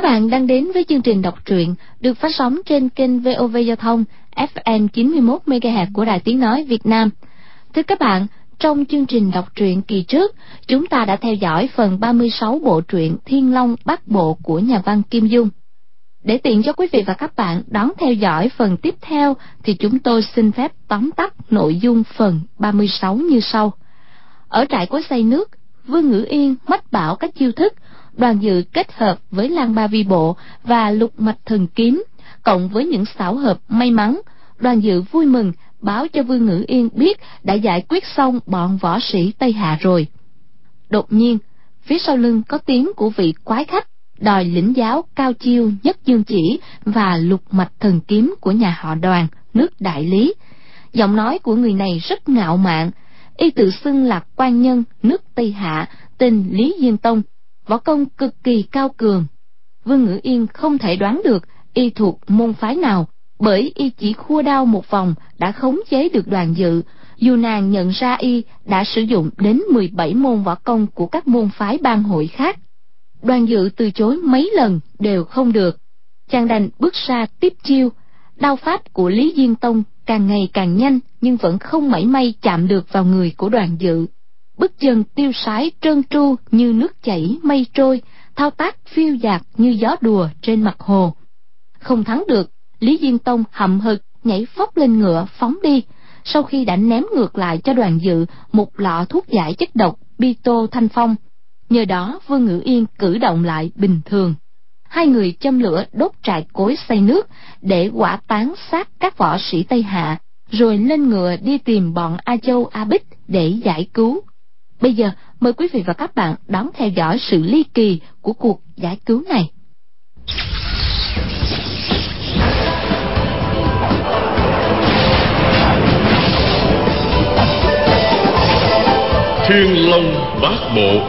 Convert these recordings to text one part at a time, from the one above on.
bạn đang đến với chương trình đọc truyện được phát sóng trên kênh VOV Giao thông FM 91 MHz của Đài Tiếng nói Việt Nam. Thưa các bạn, trong chương trình đọc truyện kỳ trước, chúng ta đã theo dõi phần 36 bộ truyện Thiên Long Bát Bộ của nhà văn Kim Dung. Để tiện cho quý vị và các bạn đón theo dõi phần tiếp theo thì chúng tôi xin phép tóm tắt nội dung phần 36 như sau. Ở trại cối xay nước, Vương Ngữ Yên mách bảo các chiêu thức, Đoàn Dự kết hợp với Lang Ba Vi Bộ và Lục Mạch Thần Kiếm, cộng với những xảo hợp may mắn, Đoàn Dự vui mừng báo cho Vương Ngữ Yên biết đã giải quyết xong bọn võ sĩ Tây Hạ rồi. Đột nhiên, phía sau lưng có tiếng của vị quái khách đòi lĩnh giáo cao chiêu Nhất Dương Chỉ và Lục Mạch Thần Kiếm của nhà họ Đoàn, nước Đại Lý. Giọng nói của người này rất ngạo mạn, y tự xưng là quan nhân nước Tây Hạ, tên Lý Diên Tông, võ công cực kỳ cao cường. Vương Ngữ Yên không thể đoán được y thuộc môn phái nào, bởi y chỉ khua đao một vòng đã khống chế được Đoàn Dự, dù nàng nhận ra y đã sử dụng đến 17 môn võ công của các môn phái bang hội khác. Đoàn Dự từ chối mấy lần đều không được, chàng đành bước ra tiếp chiêu. Đao pháp của Lý Diên Tông càng ngày càng nhanh, nhưng vẫn không mảy may chạm được vào người của Đoàn Dự. Bước chân tiêu sái trơn tru như nước chảy mây trôi, thao tác phiêu dạt như gió đùa trên mặt hồ. Không thắng được, Lý Diên Tông hậm hực nhảy phóc lên ngựa phóng đi, sau khi đã ném ngược lại cho Đoàn Dự một lọ thuốc giải chất độc Pito Thanh Phong. Nhờ đó Vương Ngữ Yên cử động lại bình thường. Hai người châm lửa đốt trại cối xay nước để hỏa táng xác các võ sĩ Tây Hạ, rồi lên ngựa đi tìm bọn A Châu A Bích để giải cứu. Bây giờ mời quý vị và các bạn đón theo dõi sự ly kỳ của cuộc giải cứu này. Thiên Long Bát Bộ.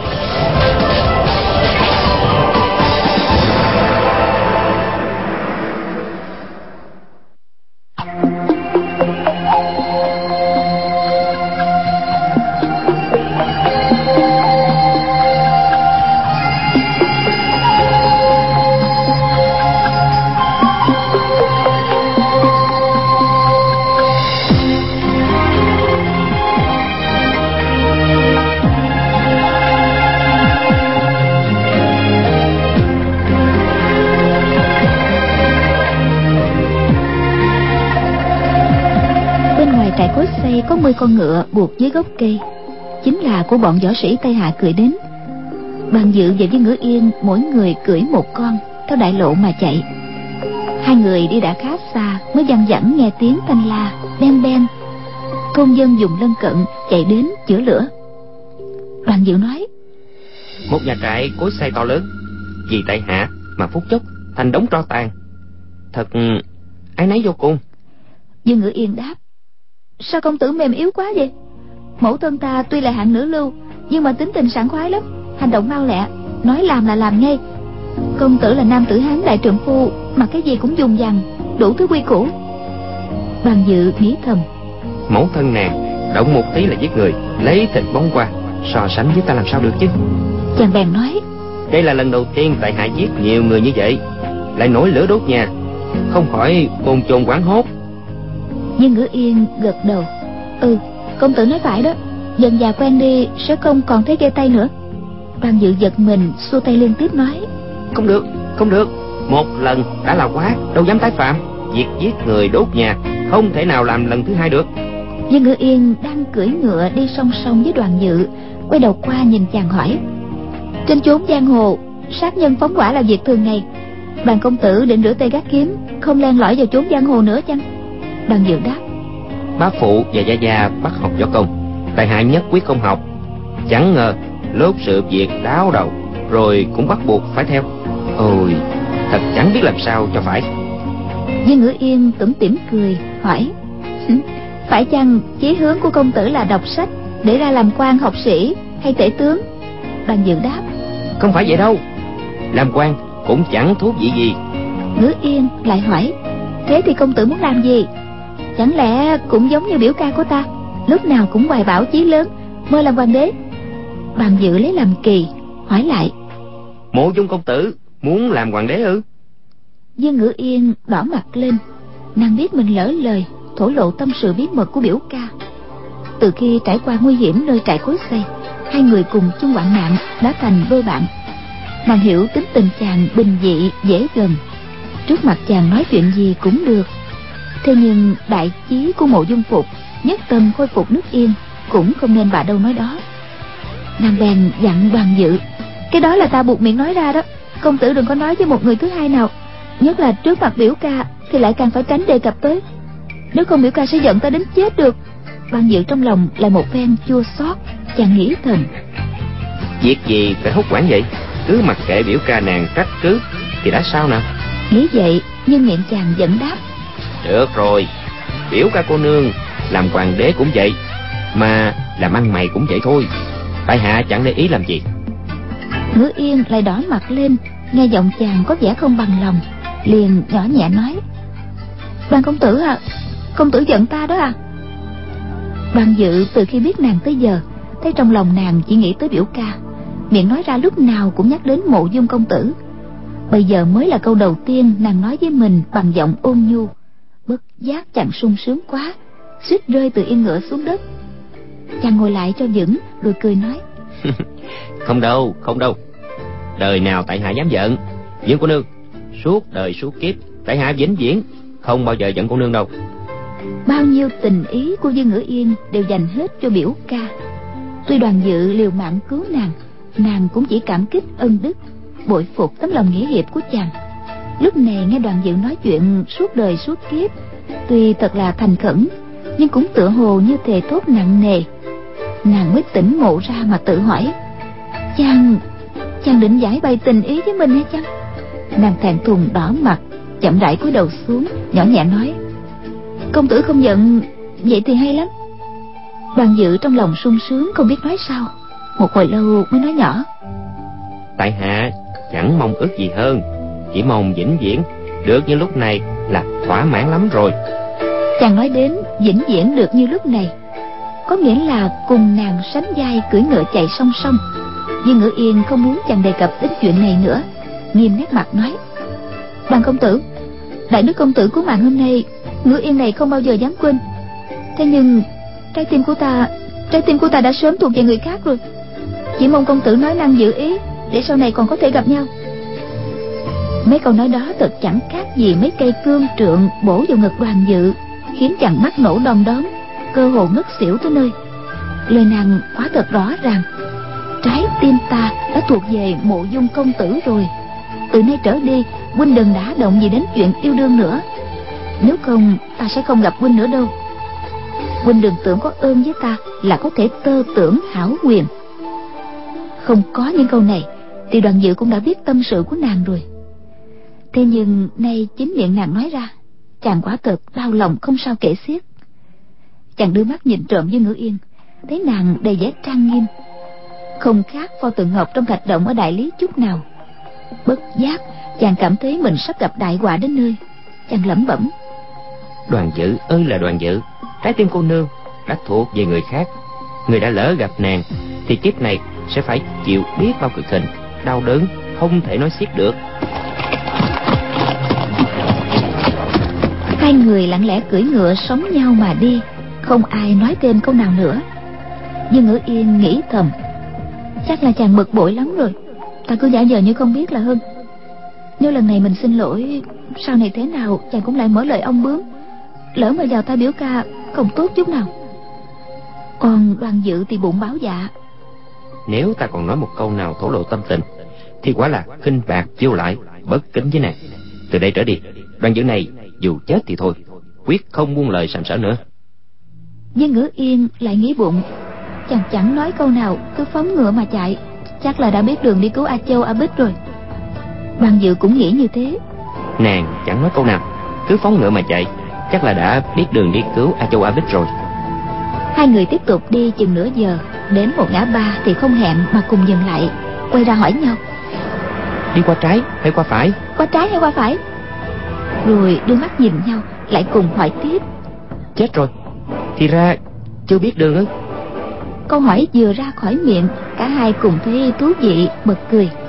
Trại cối xay có 10 con ngựa buộc dưới gốc cây, chính là của bọn võ sĩ Tây Hạ cưỡi đến. Đoàn Dự và Vương Ngữ Yên mỗi người cưỡi một con theo đại lộ mà chạy. Hai người đi đã khá xa mới văng vẳng nghe tiếng thanh la ben ben. Thôn dân dùng lân cận chạy đến chữa lửa. Đoàn Dự nói: một nhà trại cối xay to lớn, vì Tây Hạ mà phút chốc thành đống tro tàn, thật áy náy vô cùng. Vương Ngữ Yên đáp: sao công tử mềm yếu quá vậy? Mẫu thân ta tuy là hạng nữ lưu, nhưng mà tính tình sảng khoái lắm, hành động mau lẹ, nói làm là làm ngay. Công tử là nam tử Hán đại trượng phu, mà cái gì cũng dùng dằng, đủ thứ quy củ. Đoàn Dự nghĩ thầm: mẫu thân nàng động một tí là giết người, lấy thịt bón qua, so sánh với ta làm sao được chứ. Chàng bèn nói: đây là lần đầu tiên tại hạ giết nhiều người như vậy, lại nổi lửa đốt nhà, không khỏi bồn chồn hoảng hốt. Vương Ngữ Yên gật đầu: công tử nói phải đó, dần già quen đi sẽ không còn thấy ghê tay nữa. Đoàn Dự giật mình xua tay liên tiếp nói: không được, không được, một lần đã là quá, đâu dám tái phạm. Việc giết người đốt nhà không thể nào làm lần thứ hai được. Vương Ngữ Yên đang cưỡi ngựa đi song song với Đoàn Dự, quay đầu qua nhìn chàng hỏi: trên chốn giang hồ, sát nhân phóng hỏa là việc thường ngày, Đoàn công tử định rửa tay gác kiếm, không len lỏi vào chốn giang hồ nữa chăng? Đoàn Dự đáp: bá phụ và gia gia bắt học võ công, tại hạ nhất quyết không học. Chẳng ngờ lốt sự việc đáo đầu, rồi cũng bắt buộc phải theo. Ôi, thật chẳng biết làm sao cho phải. Vương Ngữ Yên tủm tỉm cười hỏi: phải chăng chí hướng của công tử là đọc sách để ra làm quan học sĩ hay tể tướng? Đoàn Dự đáp: không phải vậy đâu, làm quan cũng chẳng thú vị gì. Ngữ Yên lại hỏi: thế thì công tử muốn làm gì? Chẳng lẽ cũng giống như biểu ca của ta, lúc nào cũng hoài bão chí lớn, mơ làm hoàng đế? Đoàn Dự lấy làm kỳ hỏi lại: Mộ Dung công tử Muốn làm hoàng đế ư? Dương Ngữ Yên đỏ mặt lên. Nàng biết mình lỡ lời thổ lộ tâm sự bí mật của biểu ca. Từ khi trải qua nguy hiểm nơi trại cối xay, hai người cùng chung hoạn nạn đã thành đôi bạn. Nàng hiểu tính tình chàng bình dị dễ gần, trước mặt chàng nói chuyện gì cũng được. Thế nhưng đại chí của Mộ Dung Phục, nhất tâm khôi phục nước Yên, cũng không nên bà đâu nói đó. Nàng bèn dặn Đoàn Dự: cái đó là ta buộc miệng nói ra đó, công tử đừng có nói với một người thứ hai nào, nhất là trước mặt biểu ca thì lại càng phải tránh đề cập tới, nếu không biểu ca sẽ giận ta đến chết được. Đoàn Dự trong lòng lại một phen chua xót, chàng nghĩ thầm: việc gì phải hốt hoảng vậy, cứ mặc kệ biểu ca nàng trách cứ thì đã sao nào. Nghĩ vậy nhưng miệng chàng vẫn đáp: được rồi, biểu ca cô nương làm hoàng đế cũng vậy, mà làm ăn mày cũng vậy thôi, tại hạ chẳng để ý làm gì. Ngữ Yên lại đỏ mặt lên, nghe giọng chàng có vẻ không bằng lòng, liền nhỏ nhẹ nói: Đoàn công tử à, công tử giận ta đó à? Đoàn Dự từ khi biết nàng tới giờ, thấy trong lòng nàng chỉ nghĩ tới biểu ca, miệng nói ra lúc nào cũng nhắc đến Mộ Dung công tử. Bây giờ mới là câu đầu tiên nàng nói với mình bằng giọng ôn nhu, bất giác chàng sung sướng quá, suýt rơi từ yên ngựa xuống đất. Chàng ngồi lại cho vững rồi cười nói: Không đâu, không đâu, đời nào tại hạ dám giận. Dương cô nương, suốt đời suốt kiếp tại hạ vĩnh viễn không bao giờ giận cô nương đâu. Bao nhiêu tình ý của Dương Ngữ Yên đều dành hết cho biểu ca. Tuy Đoàn Dự liều mạng cứu nàng, nàng cũng chỉ cảm kích ân đức, bội phục tấm lòng nghĩa hiệp của chàng. Lúc này nghe Đoàn Dự nói chuyện suốt đời suốt kiếp, tuy thật là thành khẩn, nhưng cũng tựa hồ như thề thốt nặng nề. Nàng mới tỉnh ngộ ra mà tự hỏi: chàng định giải bày tình ý với mình hay chăng? Nàng thẹn thùng đỏ mặt, chậm rãi cúi đầu xuống, nhỏ nhẹ nói: công tử không giận vậy thì hay lắm. Đoàn Dự trong lòng sung sướng không biết nói sao, một hồi lâu mới nói nhỏ: tại hạ chẳng mong ước gì hơn, chỉ mong vĩnh viễn được như lúc này là thỏa mãn lắm rồi. Chàng nói đến vĩnh viễn được như lúc này, có nghĩa là cùng nàng sánh vai cưỡi ngựa chạy song song. Dương Ngữ Yên không muốn chàng đề cập đến chuyện này nữa, nghiêm nét mặt nói: Đoàn công tử, đại đức công tử cứu mạng hôm nay, Ngữ Yên này không bao giờ dám quên. Thế nhưng trái tim của ta đã sớm thuộc về người khác rồi. Chỉ mong công tử nói năng giữ ý, để sau này còn có thể gặp nhau. Mấy câu nói đó thật chẳng khác gì mấy cây cương trượng bổ vào ngực Đoàn Dự, khiến chàng mắt nổ đom đóm, cơ hồ ngất xỉu tới nơi. Lời nàng quá thật rõ ràng: trái tim ta đã thuộc về Mộ Dung công tử rồi. Từ nay trở đi, huynh đừng đả động gì đến chuyện yêu đương nữa, nếu không ta sẽ không gặp huynh nữa đâu. Huynh đừng tưởng có ơn với ta là có thể tơ tưởng hảo quyền. Không có những câu này thì Đoàn Dự cũng đã biết tâm sự của nàng rồi. Thế nhưng nay chính miệng nàng nói ra, chàng quả thật đau lòng không sao kể xiết. Chàng đưa mắt nhìn trộm Dương Ngữ Yên, thấy nàng đầy vẻ trang nghiêm, không khác pho tượng ngọc trong thạch động ở Đại Lý chút nào. Bất giác chàng cảm thấy mình sắp gặp đại họa đến nơi. Chàng lẩm bẩm: Đoàn Dự ơi là Đoàn Dự, trái tim cô nương đã thuộc về người khác. Người đã lỡ gặp nàng thì kiếp này sẽ phải chịu biết bao cực hình, đau đớn không thể nói xiết được. Hai người lặng lẽ cưỡi ngựa sóng nhau mà đi, không ai nói thêm câu nào nữa. Dương Ngữ Yên nghĩ thầm: chắc là chàng bực bội lắm rồi, ta cứ giả vờ như không biết là hơn. Nếu lần này mình xin lỗi, sau này thế nào chàng cũng lại mở lời ông bướm, lỡ mà vào tai biểu ca không tốt chút nào. Còn Đoàn Dự thì bụng báo dạ: nếu ta còn nói một câu nào thổ lộ tâm tình thì quả là khinh bạc vô lại, bất kính với nàng. Từ đây trở đi, Đoàn Dự này dù chết thì thôi, quyết không buông lời sàm sỡ nữa. Dương Ngữ Yên lại nghĩ bụng: chàng chẳng nói câu nào, cứ phóng ngựa mà chạy, chắc là đã biết đường đi cứu A Châu A Bích rồi. Đoàn Dự cũng nghĩ như thế. Nàng chẳng nói câu nào, cứ phóng ngựa mà chạy, chắc là đã biết đường đi cứu A Châu A Bích rồi. Hai người tiếp tục đi chừng nửa giờ, đến một ngã ba thì không hẹn mà cùng dừng lại, quay ra hỏi nhau: đi qua trái hay qua phải? Qua trái hay qua phải? Rồi đưa mắt nhìn nhau, lại cùng hỏi tiếp: chết rồi, thì ra chưa biết đường ư? Câu hỏi vừa ra khỏi miệng, cả hai cùng thấy thú vị, bật cười.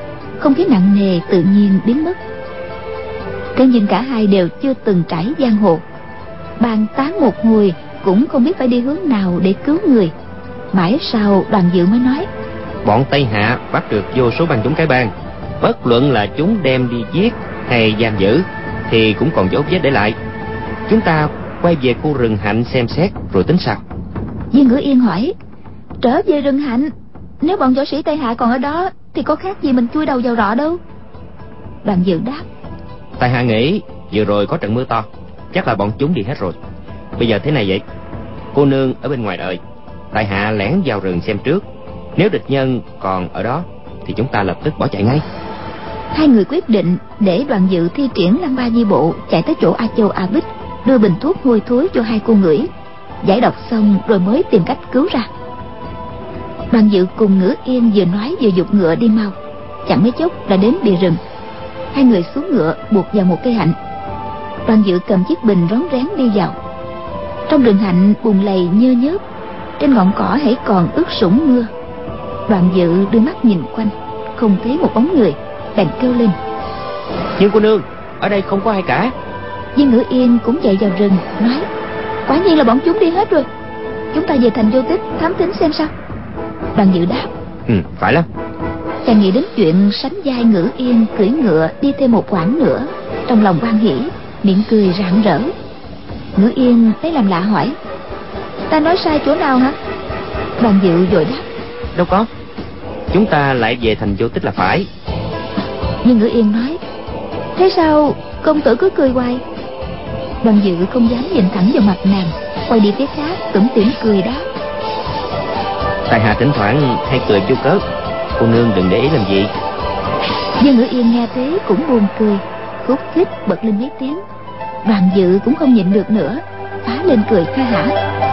không khí nặng nề tự nhiên biến mất. Thế nhưng cả hai đều chưa từng trải giang hồ, bàn tán một hồi cũng không biết phải đi hướng nào để cứu người. Mãi sau Đoàn Dự mới nói: Bọn Tây Hạ bắt được vô số băng chúng cái bang, bất luận là chúng đem đi giết hay giam giữ thì cũng còn dấu vết để lại. Chúng ta quay về khu rừng Hạnh xem xét rồi tính sao. Viên Ngữ Yên hỏi: Trở về rừng Hạnh, nếu bọn võ sĩ Tây Hạ còn ở đó thì có khác gì mình chui đầu vào rọ đâu. Đoàn Dự đáp: Tại hạ nghĩ vừa rồi có trận mưa to, chắc là bọn chúng đi hết rồi. Bây giờ thế này vậy, cô nương ở bên ngoài đợi, tại hạ lẻn vào rừng xem trước. Nếu địch nhân còn ở đó thì chúng ta lập tức bỏ chạy ngay. Hai người quyết định để Đoàn Dự thi triển Lăng Ba Di Bộ chạy tới chỗ A Châu A Bích, đưa bình thuốc hôi thối cho hai cô ngửi, giải độc xong rồi mới tìm cách cứu ra. Đoàn Dự cùng Ngữ Yên vừa nói vừa giục ngựa đi mau, chẳng mấy chốc đã đến bìa rừng. Hai người xuống ngựa buộc vào một cây hạnh. Đoàn Dự cầm chiếc bình rón rén đi vào. Trong rừng hạnh bùn lầy nhơ nhớp, trên ngọn cỏ hãy còn ướt sũng mưa. Đoàn Dự đưa mắt nhìn quanh, không thấy một bóng người, bèn kêu lên: Nhưng cô nương, ở đây không có ai cả. Viên Ngữ Yên cũng chạy vào rừng nói: Quả nhiên là bọn chúng đi hết rồi, chúng ta về thành Vô Tích thám thính xem sao. Đoàn Dự đáp: Phải lắm. Chàng nghĩ đến chuyện sánh vai Ngữ Yên cưỡi ngựa đi thêm một quãng nữa, trong lòng hoan hỉ, miệng cười rạng rỡ. Ngữ Yên thấy làm lạ hỏi: Ta nói sai chỗ nào hả? Đoàn Dự vội đáp: Đâu có, chúng ta lại về thành Vô Tích là phải. Nhưng Ngữ Yên nói: Thế sao công tử cứ cười hoài? Đoàn Dự không dám nhìn thẳng vào mặt nàng, quay đi phía khác tủm tỉm cười đáp: Tại hạ thỉnh thoảng hay cười vô cớ, cô nương đừng để ý làm gì. Nhưng Ngữ Yên nghe thế cũng buồn cười, khúc khích bật lên mấy tiếng. Đoàn Dự cũng không nhịn được nữa, phá lên cười ha hả.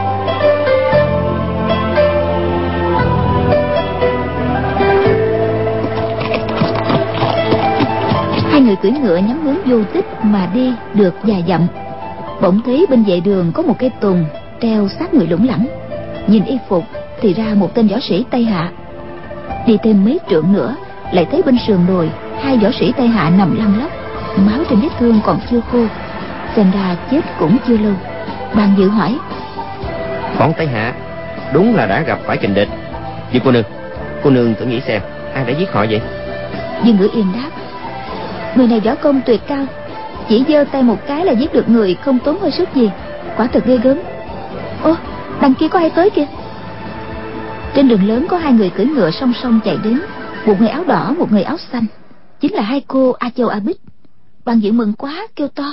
Hai người cưỡi ngựa nhắm hướng Vô Tích mà đi được vài dặm, bỗng thấy bên vệ đường có một cây tùng treo sát người lủng lẳng. Nhìn y phục thì ra một tên võ sĩ Tây Hạ. Đi thêm mấy trượng nữa lại thấy bên sườn đồi hai võ sĩ Tây Hạ nằm lăn lóc, máu trên vết thương còn chưa khô, xem ra chết cũng chưa lâu. Đoàn Dự hỏi: Bọn Tây Hạ đúng là đã gặp phải kình địch. Vì cô nương thử nghĩ xem, ai đã giết họ vậy? Dương Ngữ Yên đáp: Người này võ công tuyệt cao, chỉ giơ tay một cái là giết được người, không tốn hơi sức gì, quả thật ghê gớm. Ô, đằng kia có ai tới kìa. Trên đường lớn có hai người cưỡi ngựa song song chạy đến, một người áo đỏ, một người áo xanh, chính là hai cô A Châu A Bích. Đoàn Dự mừng quá kêu to: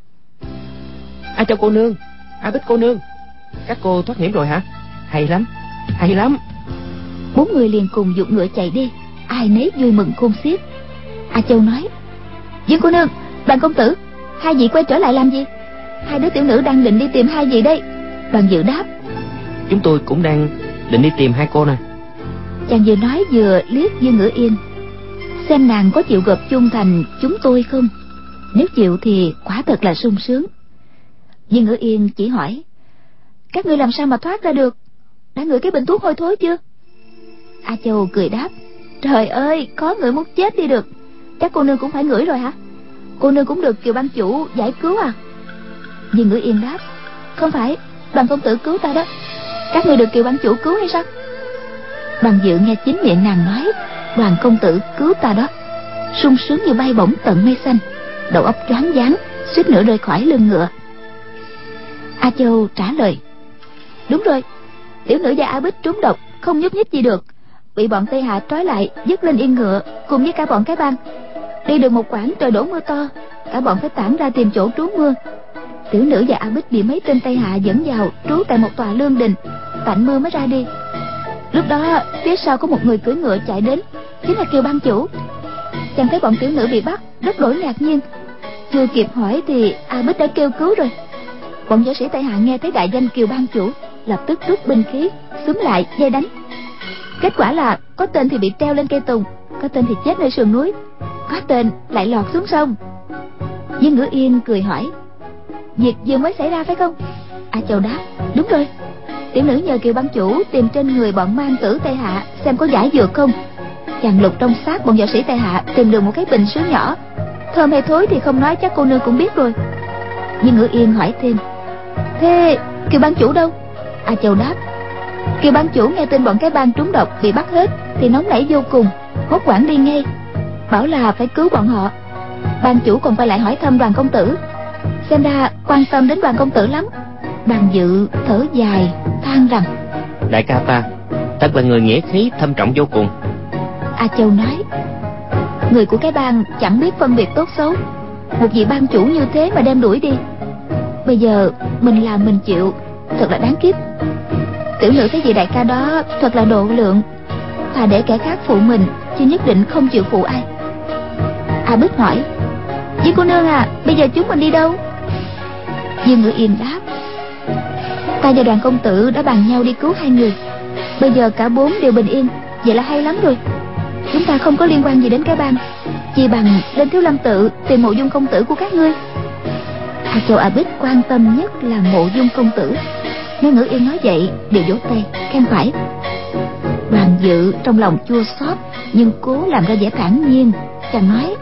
A Châu cô nương, A Bích cô nương, các cô thoát hiểm rồi hả? Hay lắm, hay lắm. Bốn người liền cùng giục ngựa chạy đi, ai nấy vui mừng khôn xiết. A Châu nói: Dương cô nương, Đoàn công tử, hai vị quay trở lại làm gì? Hai đứa tiểu nữ đang định đi tìm hai vị đây. Đoàn Dự đáp: Chúng tôi cũng đang định đi tìm hai cô nè. Chàng vừa nói vừa liếc Dương Ngữ Yên, xem nàng có chịu gộp chung thành chúng tôi không. Nếu chịu thì quả thật là sung sướng. Dương Ngữ Yên chỉ hỏi: Các ngươi làm sao mà thoát ra được? Đã ngửi cái bình thuốc hôi thối chưa? A Châu cười đáp: Trời ơi, có người muốn chết đi được. Chắc cô nương cũng phải ngửi rồi hả? Cô nương cũng được Kiều ban chủ giải cứu à? Dương Ngữ Yên đáp: Không phải, Đoàn công tử cứu ta đó. Các ngươi được Kiều ban chủ cứu hay sao? Đoàn Dự nghe chính miệng nàng nói Đoàn công tử cứu ta đó, sung sướng như bay bổng tận mây xanh, đầu óc choáng váng, suýt nữa rơi khỏi lưng ngựa. A Châu trả lời: Đúng rồi, tiểu nữ và A Bích trúng độc, không nhúc nhích gì được, bị bọn Tây Hạ trói lại dứt lên yên ngựa cùng với cả bọn cái bang. Đi được một quãng trời đổ mưa to, cả bọn phải tản ra tìm chỗ trú mưa. Tiểu nữ và A Bích bị mấy tên Tây Hạ dẫn vào trú tại một tòa lương đình, tạnh mưa mới ra đi. Lúc đó phía sau có một người cưỡi ngựa chạy đến, chính là Kiều ban chủ. Chàng thấy bọn tiểu nữ bị bắt, rất đổi ngạc nhiên. Chưa kịp hỏi thì A Bích đã kêu cứu rồi. Bọn võ sĩ Tây Hạ nghe thấy đại danh Kiều ban chủ, lập tức rút binh khí xúm lại vây đánh. Kết quả là có tên thì bị treo lên cây tùng, có tên thì chết nơi sườn núi, có tên lại lọt xuống sông. Dương Ngữ Yên cười hỏi: Việc vừa mới xảy ra phải không? A Châu đáp: Đúng rồi, tiểu nữ nhờ Kiều ban chủ tìm trên người bọn mang tử Tây Hạ xem có giải dược không. Chàng lục trong xác bọn võ sĩ Tây Hạ, tìm được một cái bình sứ nhỏ. Thơm hay thối thì không nói, chắc cô nương cũng biết rồi. Nhưng Ngữ Yên hỏi thêm: thế Kiều ban chủ đâu? A Châu đáp: Kiều ban chủ nghe tin bọn cái bang trúng độc bị bắt hết thì nóng nảy vô cùng, hốt hoảng đi ngay, bảo là phải cứu bọn họ. Ban chủ còn quay lại hỏi thăm Đoàn công tử, xem ra quan tâm đến Đoàn công tử lắm. Đoàn Dự thở dài than rằng: đại ca ta thật là người nghĩa khí thâm trọng vô cùng. A Châu nói: người của cái bang chẳng biết phân biệt tốt xấu, một vị ban chủ như thế mà đem đuổi đi. Bây giờ mình làm mình chịu, thật là đáng kiếp. Tiểu nữ thấy vị đại ca đó thật là độ lượng, thà để kẻ khác phụ mình chứ nhất định không chịu phụ ai. A Bích hỏi: với cô nương à, bây giờ chúng mình đi đâu? Dương Ngữ Yên đáp: ta và Đoàn công tử đã bàn nhau đi cứu hai người, bây giờ cả bốn đều bình yên, vậy là hay lắm rồi. Chúng ta không có liên quan gì đến cái bang, chỉ bằng lên Thiếu Lâm tự tìm Mộ Dung công tử của các ngươi. A Châu A Bích quan tâm nhất là Mộ Dung công tử. Nghe Ngữ Yên nói vậy đều vỗ tay khen phải. Đoàn Dự trong lòng chua xót nhưng cố làm ra vẻ thản nhiên. Chàng nói: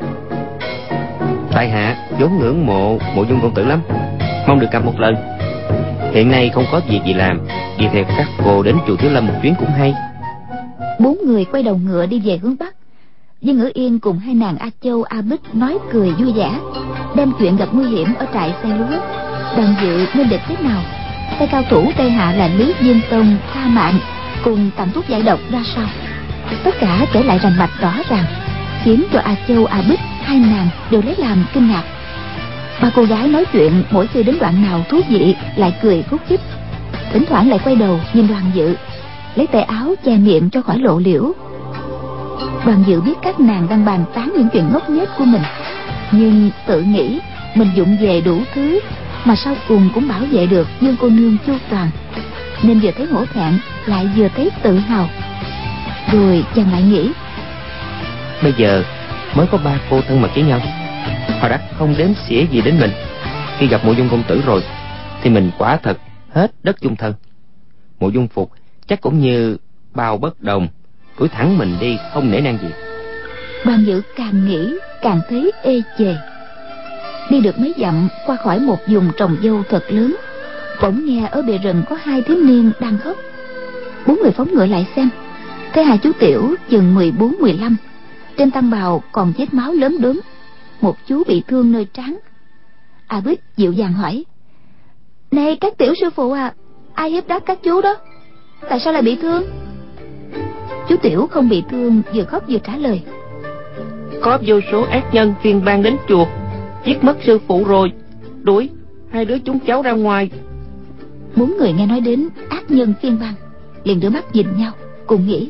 tại hạ vốn ngưỡng mộ Mộ Dung công tử lắm, mong được gặp một lần. Hiện nay không có việc gì làm, đi theo các cô đến chùa Thiếu Lâm một chuyến cũng hay. Bốn người quay đầu ngựa đi về hướng bắc. Dương Ngữ Yên cùng hai nàng A Châu A Bích nói cười vui vẻ, đem chuyện gặp nguy hiểm ở trại xây lúa, Đoàn Dự nên địch thế nào, tay cao thủ Tây Hạ là Lý Diên Tông, Tha Mạn cùng tặng thuốc giải độc ra sao, tất cả kể lại rành mạch rõ ràng, khiến cho A Châu A Bích hai nàng đều lấy làm kinh ngạc. Ba cô gái nói chuyện mỗi khi đến đoạn nào thú vị lại cười khúc khích, thỉnh thoảng lại quay đầu nhìn Đoàn Dự, lấy tay áo che miệng cho khỏi lộ liễu. Đoàn Dự biết các nàng đang bàn tán những chuyện ngốc nghếch của mình, nhưng tự nghĩ mình vụng về đủ thứ mà sau cùng cũng bảo vệ được Dương cô nương chu toàn, nên vừa thấy hổ thẹn lại vừa thấy tự hào. Rồi chàng lại nghĩ: bây giờ mới có ba cô thân mật với nhau, họ đã không đếm xỉa gì đến mình. Khi gặp Mộ Dung công tử rồi thì mình quả thật hết đất dung thân. Mộ Dung Phục chắc cũng như bao bất đồng, đuổi thẳng mình đi không nể nang gì. Đoàn Dự càng nghĩ càng thấy ê chề. Đi được mấy dặm qua khỏi một vùng trồng dâu thật lớn, bỗng nghe ở bìa rừng có hai thiếu niên đang khóc. Bốn người phóng ngựa lại xem, thấy hai chú tiểu chừng 14-15, trên tăng bào còn vết máu lớn đốm, một chú bị thương nơi trán. A Bích dịu dàng hỏi: này các tiểu sư phụ à, ai hiếp đáp các chú đó, tại sao lại bị thương? Chú tiểu không bị thương vừa khóc vừa trả lời: có vô số ác nhân phiền bang đến chùa, giết mất sư phụ rồi, đuổi hai đứa chúng cháu ra ngoài. Bốn người nghe nói đến ác nhân phiên bang liền đưa mắt nhìn nhau, cùng nghĩ: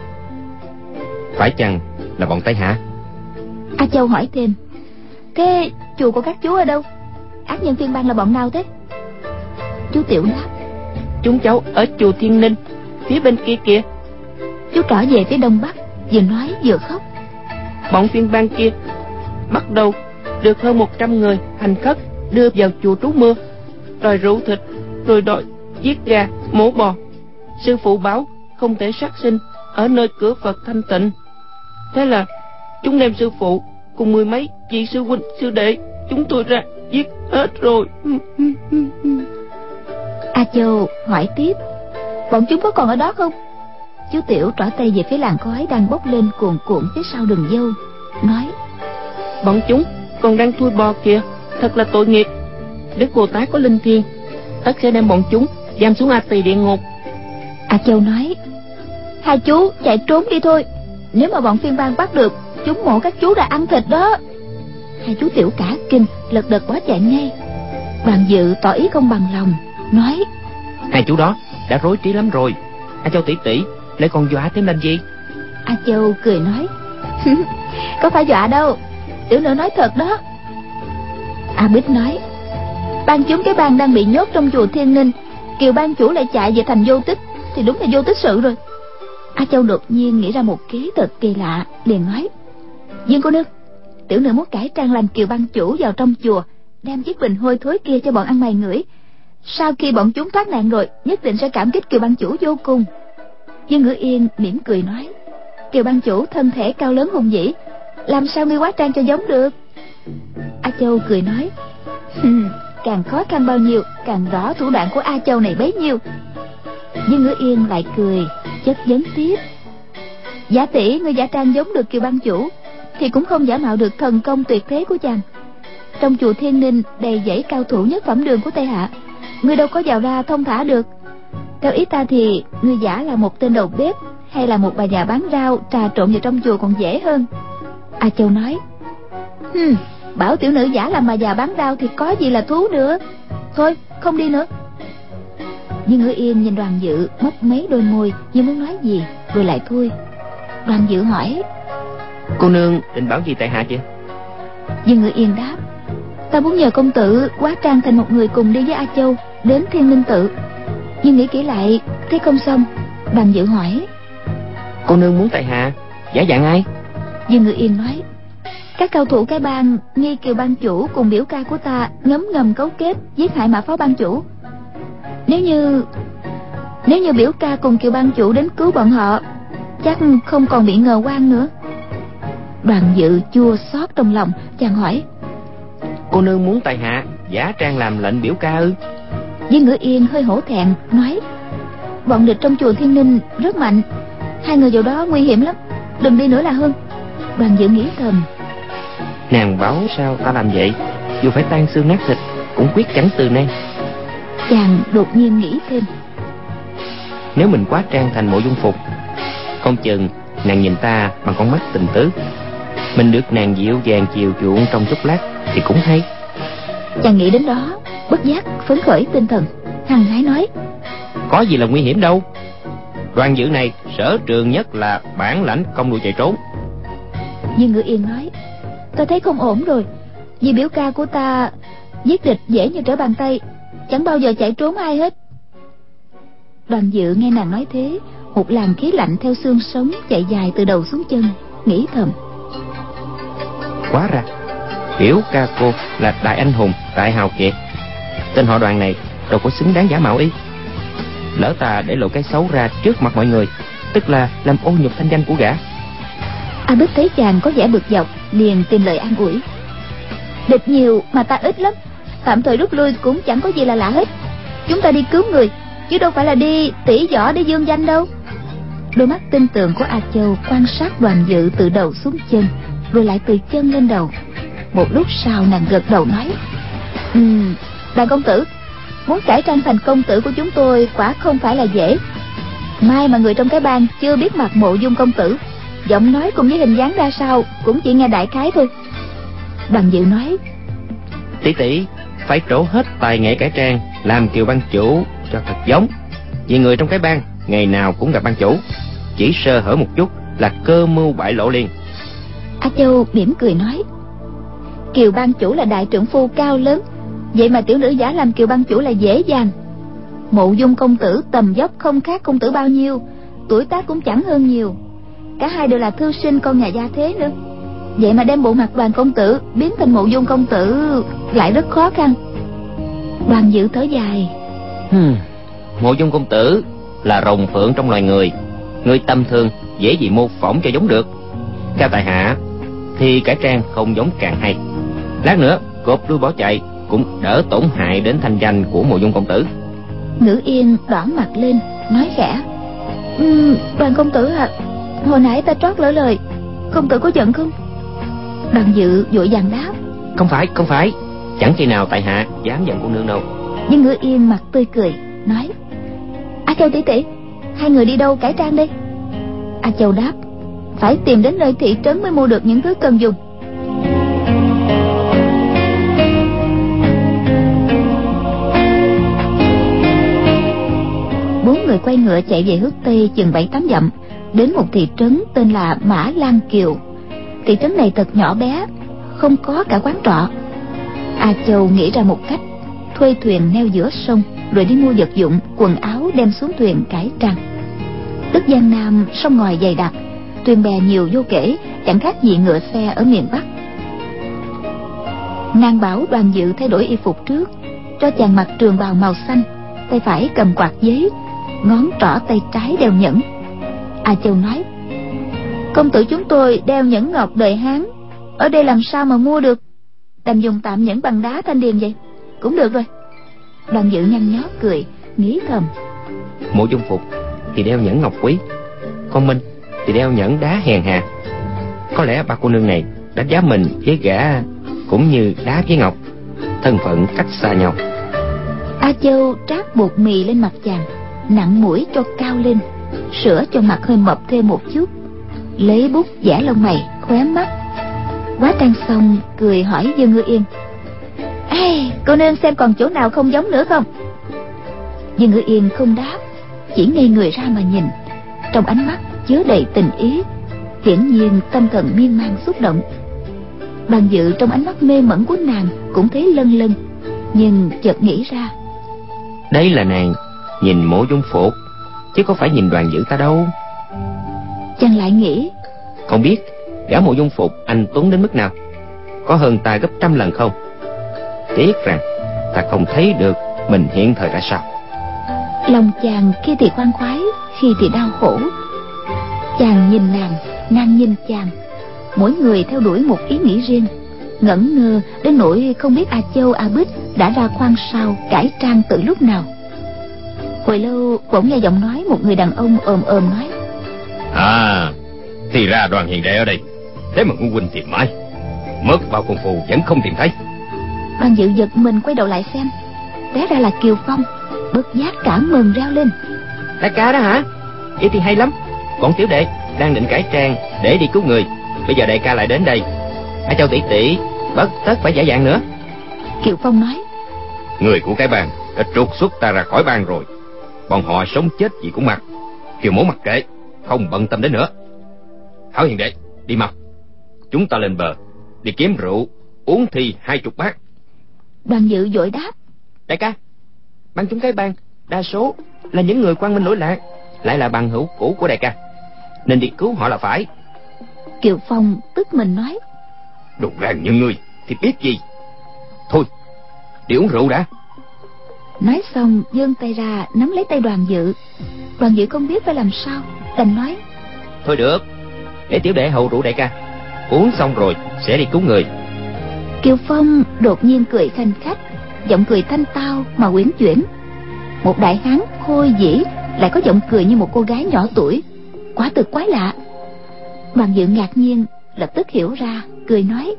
phải chăng là bọn Tây Hạ? A Châu hỏi thêm: thế chùa của các chú ở đâu? Ác nhân phiên bang là bọn nào thế? Chú tiểu đáp: chúng cháu ở chùa Thiên Ninh, phía bên kia kìa. Chú trỏ về phía đông bắc, vừa nói vừa khóc: bọn phiên bang kia bắt đầu được hơn 100 người hành khất đưa vào chùa trú mưa, đòi rượu thịt, rồi đòi giết gà mổ bò. Sư phụ bảo không thể sát sinh ở nơi cửa Phật thanh tịnh, thế là chúng đem sư phụ cùng 10 mấy vị sư huynh sư đệ chúng tôi ra giết hết rồi. A Châu hỏi tiếp: bọn chúng có còn ở đó không? Chú tiểu trỏ tay về phía làn khói đang bốc lên cuồn cuộn phía sau rừng dâu, nói: bọn chúng còn đang thui bò kìa, thật là tội nghiệp. Đức Bồ Tát có linh thiêng, tất sẽ đem bọn chúng giam xuống A Tỳ địa ngục. A Châu nói: hai chú chạy trốn đi thôi, nếu mà bọn phiên bang bắt được, chúng mổ các chú đã ăn thịt đó. Hai chú tiểu cả kinh, lật đật quá chạy ngay. Đoàn Dự tỏ ý không bằng lòng, nói: hai chú đó đã rối trí lắm rồi, A Châu tỷ tỷ lại còn dọa thêm làm gì? A Châu cười nói: có phải dọa đâu, tiểu nữ nói thật đó. A Bích nói: ban chúng cái bang đang bị nhốt trong chùa Thiên Ninh, Kiều ban chủ lại chạy về thành vô tích, thì đúng là vô tích sự rồi. A Châu đột nhiên nghĩ ra một kế thật kỳ lạ, liền nói: Dương cô nương, tiểu nữ muốn cải trang làm Kiều ban chủ vào trong chùa, đem chiếc bình hôi thối kia cho bọn ăn mày ngửi. Sau khi bọn chúng thoát nạn rồi, nhất định sẽ cảm kích Kiều ban chủ vô cùng. Dương Ngữ Yên mỉm cười nói: Kiều ban chủ thân thể cao lớn hùng vĩ, làm sao ngươi hóa trang cho giống được? A Châu cười nói, càng khó khăn bao nhiêu, càng rõ thủ đoạn của A Châu này bấy nhiêu. Dương Ngữ Yên lại cười chất vấn tiếp, giả tỷ ngươi giả trang giống được Kiều ban chủ, thì cũng không giả mạo được thần công tuyệt thế của chàng. Trong chùa Thiên Ninh đầy dẫy cao thủ nhất phẩm đường của Tây Hạ, ngươi đâu có vào ra thông thả được. Theo ý ta thì ngươi giả là một tên đầu bếp hay là một bà già bán rau trà trộn vào trong chùa còn dễ hơn. A Châu nói, bảo tiểu nữ giả làm bà già bán rau thì có gì là thú nữa. Thôi không đi nữa. Dương Ngữ Yên nhìn Đoàn Dự mấp mấy đôi môi như muốn nói gì, rồi lại thôi. Đoàn Dự hỏi, cô nương định bảo gì tại hạ chứ? Dương Ngữ Yên đáp, ta muốn nhờ công tử hóa trang thành một người cùng đi với A Châu đến Thiên Linh Tự. Nhưng nghĩ kỹ lại thấy không xong. Đoàn Dự hỏi, cô nương muốn tại hạ giả dạng ai? Dương Ngữ Yên nói, các cao thủ cái bang nghi Kiều ban chủ cùng biểu ca của ta ngấm ngầm cấu kết giết hại Mã Phó ban chủ. Nếu như biểu ca cùng Kiều ban chủ đến cứu bọn họ, chắc không còn bị ngờ oan nữa. Đoàn Dự chua xót trong lòng, chàng hỏi, cô nương muốn tại hạ giả trang làm lệnh biểu ca ư? Dương Ngữ Yên hơi hổ thẹn nói, bọn địch trong chùa Thiên Ninh rất mạnh, hai người vào đó nguy hiểm lắm, đừng đi nữa là hơn. Đoàn Dự nghĩ thầm, nàng bảo sao ta làm vậy, dù phải tan xương nát thịt cũng quyết chẳng từ nay. Chàng đột nhiên nghĩ thêm, nếu mình quá trang thành Mộ Dung Phục, không chừng nàng nhìn ta bằng con mắt tình tứ, mình được nàng dịu dàng chiều chuộng trong chốc lát thì cũng hay. Chàng nghĩ đến đó bất giác phấn khởi tinh thần, hăng hái nói, có gì là nguy hiểm đâu. Đoàn Dự này sở trường nhất là bản lãnh công đùa chạy trốn. Dương Ngữ Yên nói, ta thấy không ổn rồi, vì biểu ca của ta giết địch dễ như trở bàn tay, chẳng bao giờ chạy trốn ai hết. Đoàn Dự nghe nàng nói thế, một làn khí lạnh theo xương sống chạy dài từ đầu xuống chân, nghĩ thầm, hóa ra biểu ca cô là đại anh hùng, đại hào kiệt, tên họ Đoàn này đâu có xứng đáng giả mạo y. Lỡ ta để lộ cái xấu ra trước mặt mọi người, tức là làm ô nhục thanh danh của gã. A Bích thấy chàng có vẻ bực dọc, liền tìm lời an ủi, địch nhiều mà ta ít lắm, tạm thời rút lui cũng chẳng có gì là lạ hết. Chúng ta đi cứu người, chứ đâu phải là đi tỉ võ để dương danh đâu. Đôi mắt tinh tường của A Châu quan sát Đoàn Dự từ đầu xuống chân, rồi lại từ chân lên đầu. Một lúc sau nàng gật đầu nói, Đoàn công tử, muốn cải trang thành công tử của chúng tôi quả không phải là dễ. May mà người trong cái bang chưa biết mặt Mộ Dung công tử, giọng nói cùng với hình dáng ra sao cũng chỉ nghe đại khái thôi. Đoàn Dự nói, tỷ tỷ phải trổ hết tài nghệ cải trang làm Kiều ban chủ cho thật giống, vì người trong cái bang ngày nào cũng gặp ban chủ, chỉ sơ hở một chút là cơ mưu bại lộ liền. A Châu mỉm cười nói, Kiều ban chủ là đại trượng phu cao lớn, vậy mà tiểu nữ giả làm Kiều ban chủ là dễ dàng. Mộ Dung công tử tầm dốc không khác công tử bao nhiêu, tuổi tác cũng chẳng hơn nhiều, cả hai đều là thư sinh con nhà gia thế nữa, vậy mà đem bộ mặt Đoàn công tử biến thành Mộ Dung công tử lại rất khó khăn. Đoàn Dự thở dài, Mộ Dung công tử là rồng phượng trong loài người, người tầm thường dễ gì mô phỏng cho giống được. Theo tại hạ thì cải trang không giống càng hay, lát nữa cộp đuôi bỏ chạy cũng đỡ tổn hại đến thanh danh của Mộ Dung công tử. Ngữ Yên đỏ mặt lên nói khẽ, Đoàn công tử à, hồi nãy ta trót lỡ lời, công tử có giận không? Đoàn Dự vội vàng đáp, Không phải, chẳng khi nào tại hạ dám giận cô nương đâu. Nhưng Ngữ Yên mặt tươi cười nói, A Châu tỷ tỷ, hai người đi đâu cải trang đi? A Châu đáp, phải tìm đến nơi thị trấn mới mua được những thứ cần dùng. Bốn người quay ngựa chạy về hướng tây chừng 7-8 dặm, đến một thị trấn tên là Mã Lan Kiều. Thị trấn này thật nhỏ bé, không có cả quán trọ. A Châu nghĩ ra một cách, thuê thuyền neo giữa sông, rồi đi mua vật dụng quần áo đem xuống thuyền cải trang. Đất Giang Nam sông ngòi dày đặc, thuyền bè nhiều vô kể, chẳng khác gì ngựa xe ở miền Bắc. Nàng bảo Đoàn Dự thay đổi y phục trước, cho chàng mặc trường bào màu xanh, tay phải cầm quạt giấy, ngón trỏ tay trái đeo nhẫn. A Châu nói, Công tử chúng tôi đeo nhẫn ngọc đời Hán, ở đây làm sao mà mua được, đành dùng tạm nhẫn bằng đá thanh điền vậy. Cũng được rồi. Đoàn Dự nhăn nhó cười, nghĩ thầm: Mộ Dung Phục thì đeo nhẫn ngọc quý, còn mình thì đeo nhẫn đá hèn hạ. Có lẽ ba cô nương này đánh giá mình với gã cũng như đá với ngọc, thân phận cách xa nhau. A Châu trát bột mì lên mặt chàng, nặng mũi cho cao lên, sửa cho mặt hơi mập thêm một chút, lấy bút vẽ lông mày khóe mắt. Quá trang xong cười hỏi Dương Ngữ Yên: Ê, cô nương xem còn chỗ nào không giống nữa không? Dương Ngữ Yên không đáp, chỉ ngây người ra mà nhìn, trong ánh mắt chứa đầy tình ý, hiển nhiên tâm thần miên man xúc động. Đoàn Dự trong ánh mắt mê mẩn của nàng cũng thấy lân lân, nhưng chợt nghĩ ra, đấy là nàng nhìn Mộ Dung Phục, chứ có phải nhìn Đoàn Dự ta đâu. chàng lại nghĩ, không biết gã Mộ Dung Phục anh tuấn đến mức nào, có hơn ta gấp trăm lần không? Tiếc rằng ta không thấy được mình hiện thời ra sao. lòng chàng khi thì khoan khoái, khi thì đau khổ. Chàng nhìn nàng nhìn chàng, mỗi người theo đuổi một ý nghĩ riêng, ngẩn ngơ đến nỗi không biết A Châu A Bích đã ra khoan sau cải trang từ lúc nào. Hồi lâu bỗng nghe giọng nói một người đàn ông ồm ồm nói: À, thì ra Đoàn hiền đệ ở đây, thế mà Ngũ huynh tìm mãi, mất bao công phu vẫn không tìm thấy. Đoàn Dự giật mình quay đầu lại xem, té ra là Kiều Phong, bất giác cảm mừng reo lên: Đại ca đó hả? Vậy thì hay lắm. Bọn tiểu đệ đang định cải trang để đi cứu người, bây giờ đại ca lại đến đây, A Châu tỷ tỷ bất tất phải giả dạng nữa. Kiều Phong nói: Người của cái bang đã trục xuất ta ra khỏi bang rồi, bọn họ sống chết gì cũng mặc, Kiều mẫu mặc kệ, không bận tâm đến nữa. Hảo hiền đệ, đi mau, chúng ta lên bờ đi kiếm rượu uống thì 20 bát. Đoàn Dự vội đáp: Đại ca, bang chúng cái bang đa số là những người quang minh lỗi lạc, lại là bằng hữu cũ của đại ca, nên đi cứu họ là phải. Kiều Phong tức mình nói: Đồ gan như ngươi thì biết gì, thôi đi uống rượu đã. Nói xong giương tay ra nắm lấy tay Đoàn Dự. Đoàn Dự không biết phải làm sao, đành nói: Thôi được, để tiểu đệ hầu rượu đại ca, uống xong rồi sẽ đi cứu người. Kiều Phong đột nhiên cười khanh khách, giọng cười thanh tao mà uyển chuyển. Một đại hán khôi dĩ lại có giọng cười như một cô gái nhỏ tuổi, quả thực quái lạ. Đoàn Dự ngạc nhiên, lập tức hiểu ra, cười nói: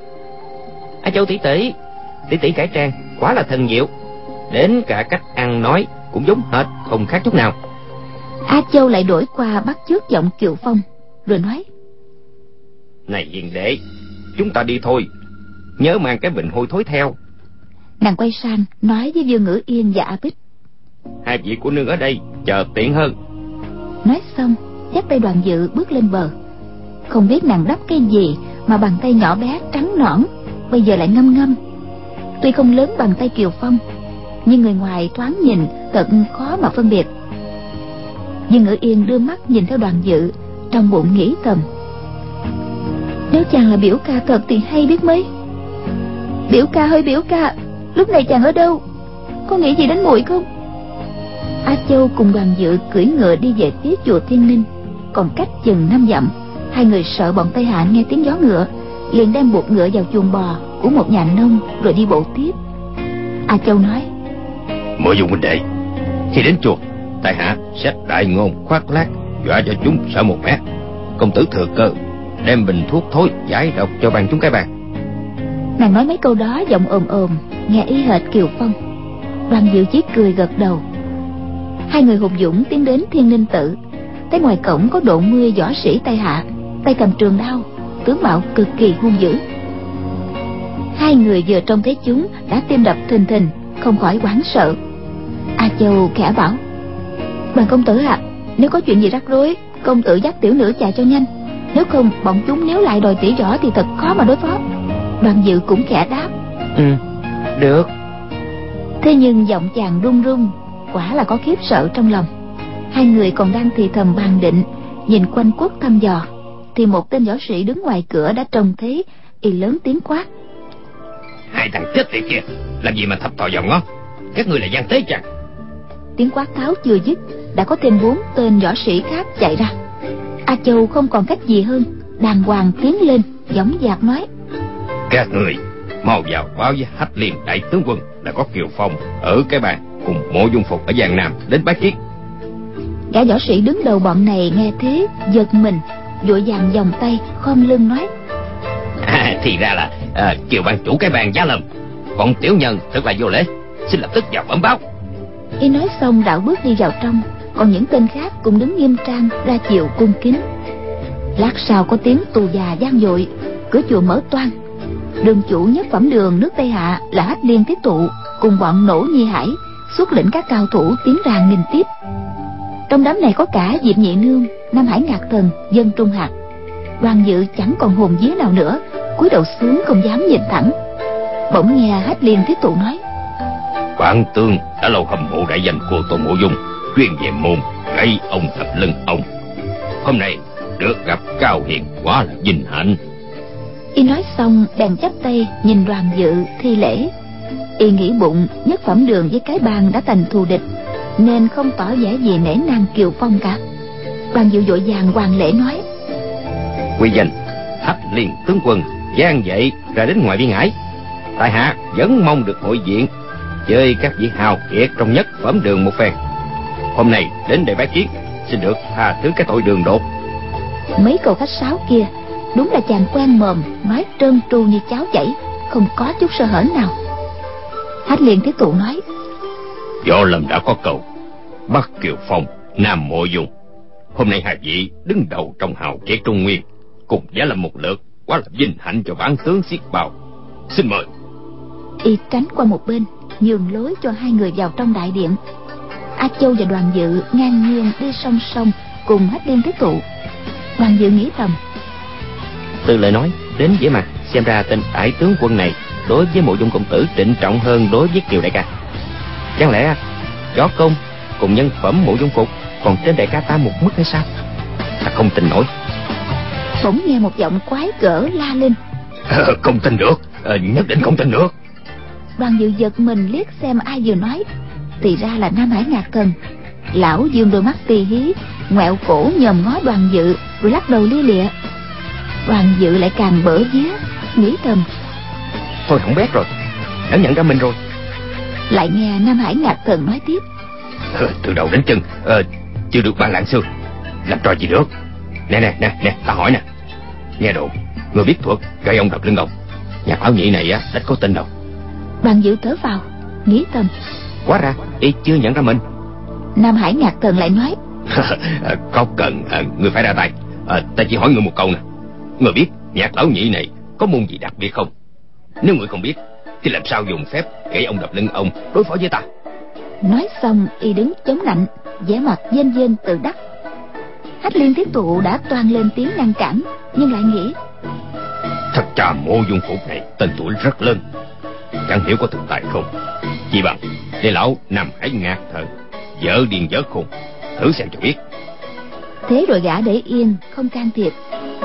A Châu tỷ tỷ cải trang quá là thần diệu, đến cả cách ăn nói cũng giống hệt, không khác chút nào. A Châu lại đổi qua bắt chước giọng Kiều Phong, rồi nói: Này hiền đệ, chúng ta đi thôi, nhớ mang cái bình hôi thối theo. Nàng quay sang nói với Dương Ngữ Yên và A Bích: Hai vị của nương ở đây chờ tiện hơn. Nói xong dắt tay Đoàn Dự bước lên bờ. Không biết nàng đắp cái gì mà bàn tay nhỏ bé trắng nõn bây giờ lại ngâm ngâm. Tuy không lớn bằng tay Kiều Phong, nhưng người ngoài thoáng nhìn thật khó mà phân biệt. Dương Ngữ Yên đưa mắt nhìn theo Đoàn Dự, trong bụng nghĩ thầm: Nếu chàng là biểu ca thật thì hay biết mấy. Biểu ca ơi biểu ca, lúc này chàng ở đâu? Có nghĩ gì đến muội không? A Châu cùng Đoàn Dự cưỡi ngựa đi về phía chùa Thiên Ninh, còn cách chừng 5 dặm. Hai người sợ bọn Tây Hạ nghe tiếng gió ngựa, liền đem buộc ngựa vào chuồng bò của một nhà nông rồi đi bộ tiếp. A Châu nói: Mộ Dung huynh đệ, khi đến chùa, tại hạ sẽ đại ngôn khoác lác, dọa cho chúng sợ một mẻ. Công tử thừa cơ đem bình thuốc thối giải độc cho bang chúng cái bang. Nàng nói mấy câu đó giọng ồm ồm, nghe y hệt Kiều Phong. Đoàn Dự chỉ cười gật đầu. Hai người hùng dũng tiến đến Thiên Ninh Tự. Thấy ngoài cổng có độ 10 võ sĩ Tây Hạ, tay cầm trường đao, tướng mạo cực kỳ hung dữ. Hai người vừa trông thấy chúng đã tim đập thình thình, không khỏi hoảng sợ. A Châu khẽ bảo: Đoàn công tử ạ, nếu có chuyện gì rắc rối, công tử dắt tiểu nữ chạy cho nhanh, nếu không bọn chúng nếu lại đòi tỉ võ thì thật khó mà đối phó. Đoàn Dự cũng khẽ đáp: Được. Thế nhưng giọng chàng run run, quả là có khiếp sợ trong lòng. Hai người còn đang thì thầm bàn định, nhìn quanh quất thăm dò, thì một tên võ sĩ đứng ngoài cửa đã trông thấy, y lớn tiếng quát: Hai thằng chết tiệt kia, làm gì mà thập thò vào ngó? Các ngươi là gian tế chăng? Tiếng quát tháo chưa dứt, đã có thêm 4 tên võ sĩ khác chạy ra. A Châu không còn cách gì hơn, đàng hoàng tiến lên, dõng dạc nói: Các người mau vào báo với Hách Liên đại tướng quân là có Kiều Phong ở cái bàn cùng Mộ Dung Phục ở Giang Nam đến bái kiến. Gã võ sĩ đứng đầu bọn này nghe thế giật mình, vội vàng vòng tay khom lưng nói: Thì ra là Kiều ban chủ cái bàn giá lầm, bọn tiểu nhân thật là vô lễ, xin lập tức vào bẩm báo. Y nói xong rảo bước đi vào trong, còn những tên khác cũng đứng nghiêm trang ra chiều cung kính. Lát sau có tiếng tù già vang dội, cửa chùa mở toang. Đường chủ nhất phẩm đường nước Tây Hạ là Hách Liên Thiết Tụ cùng bọn Nỗ Nhi Hải xuất lĩnh các cao thủ tiến ra nghênh tiếp. Trong đám này có cả Diệp Nhị Nương, Nam Hải Ngạc Thần, Dân Trung Hạc. Đoàn Dự chẳng còn hồn vía nào nữa, cúi đầu xuống không dám nhìn thẳng. Bỗng nghe Hách Liên Thiết Tụ nói: Bản tương đã lâu hâm mộ đại danh của Tôn Mộ Dung, chuyên về môn gãy ông thập lưng ông. Hôm nay được gặp Cao Hiền quá là vinh hạnh. Y nói xong bèn chắp tay nhìn Đoàn Dự thi lễ. Y nghĩ bụng nhất phẩm đường với cái bang đã thành thù địch, nên không tỏ vẻ gì nể nang Kiều Phong cả. Đoàn Dự vội vàng hoàn lễ nói: Quy danh Hách Liên tướng quân gian dậy ra đến ngoài biên ải, tại hạ vẫn mong được hội diện chơi các vị hào kiệt trong nhất phẩm đường một phen. Hôm nay đến để bái kiến, xin được tha thứ cái tội đường đột. Mấy câu khách sáo kia đúng là chàng quen mồm, nói trơn tru như cháo chảy, không có chút sơ hở nào. Hách Liên Thiết Tụ nói: Võ Lâm đã có cầu Bắc Kiều Phong, Nam Mộ Dung, hôm nay hai vị đứng đầu trong hào kiệt Trung Nguyên cùng giá lâm một lượt, quá là vinh hạnh cho bản tướng xiết bào. Xin mời. Y tránh qua một bên, nhường lối cho hai người vào trong đại điện. A Châu và Đoàn Dự ngang nhiên đi song song cùng Hách Liên Thiết Tụ. Đoàn Dự nghĩ thầm: Từ lời nói đến vẻ mặt, xem ra tên ải tướng quân này đối với Mộ Dung công tử trịnh trọng hơn đối với Kiều đại ca. Chẳng lẽ võ công cùng nhân phẩm Mộ Dung Phục còn trên đại ca ta một mức hay sao? Ta không tin nổi. Bỗng nghe một giọng quái gở la lên: Không tin được, nhất định không tin được. Đoàn Dự giật mình liếc xem ai vừa nói, thì ra là Nam Hải Ngạc Thần. Lão dương đôi mắt tì hí, ngoẹo cổ nhòm ngó Đoàn Dự rồi lắc đầu lia lịa. Đoàn Dự lại càng bỡ vía, nghĩ thầm: Thôi không bét rồi, đã nhận ra mình rồi. Lại nghe Nam Hải Ngạc Thần nói tiếp: Từ đầu đến chân chưa được ban lạng xương, làm trò gì được. Nè, ta hỏi nè, nghe đồn người biết thuật gây ông đập lưng ông, nhà Bảo Nhị này đánh có tin đâu. Đoàn Dự thở vào, nghĩ thầm: Quá ra y chưa nhận ra mình. Nam Hải Ngạc Thần lại nói: Có cần người phải ra tay. Ta chỉ hỏi người một câu nè, người biết Nhạc Lão Nhị này có môn gì đặc biệt không? Nếu người không biết thì làm sao dùng phép gãy ông đập lưng ông đối phó với ta? Nói xong y đứng chống nạnh, vẻ mặt vênh vênh tự đắc. Hách Liên Thiết Tụ đã toan lên tiếng ngăn cản, nhưng lại nghĩ: Thật cha Mộ Dung Phục này tên tuổi rất lớn, chẳng hiểu có thực tài không. Chỉ bằng để lão Nam Hải Ngạc Thần dở điên dở khùng, thử xem cho biết. Thế rồi gã để yên không can thiệp.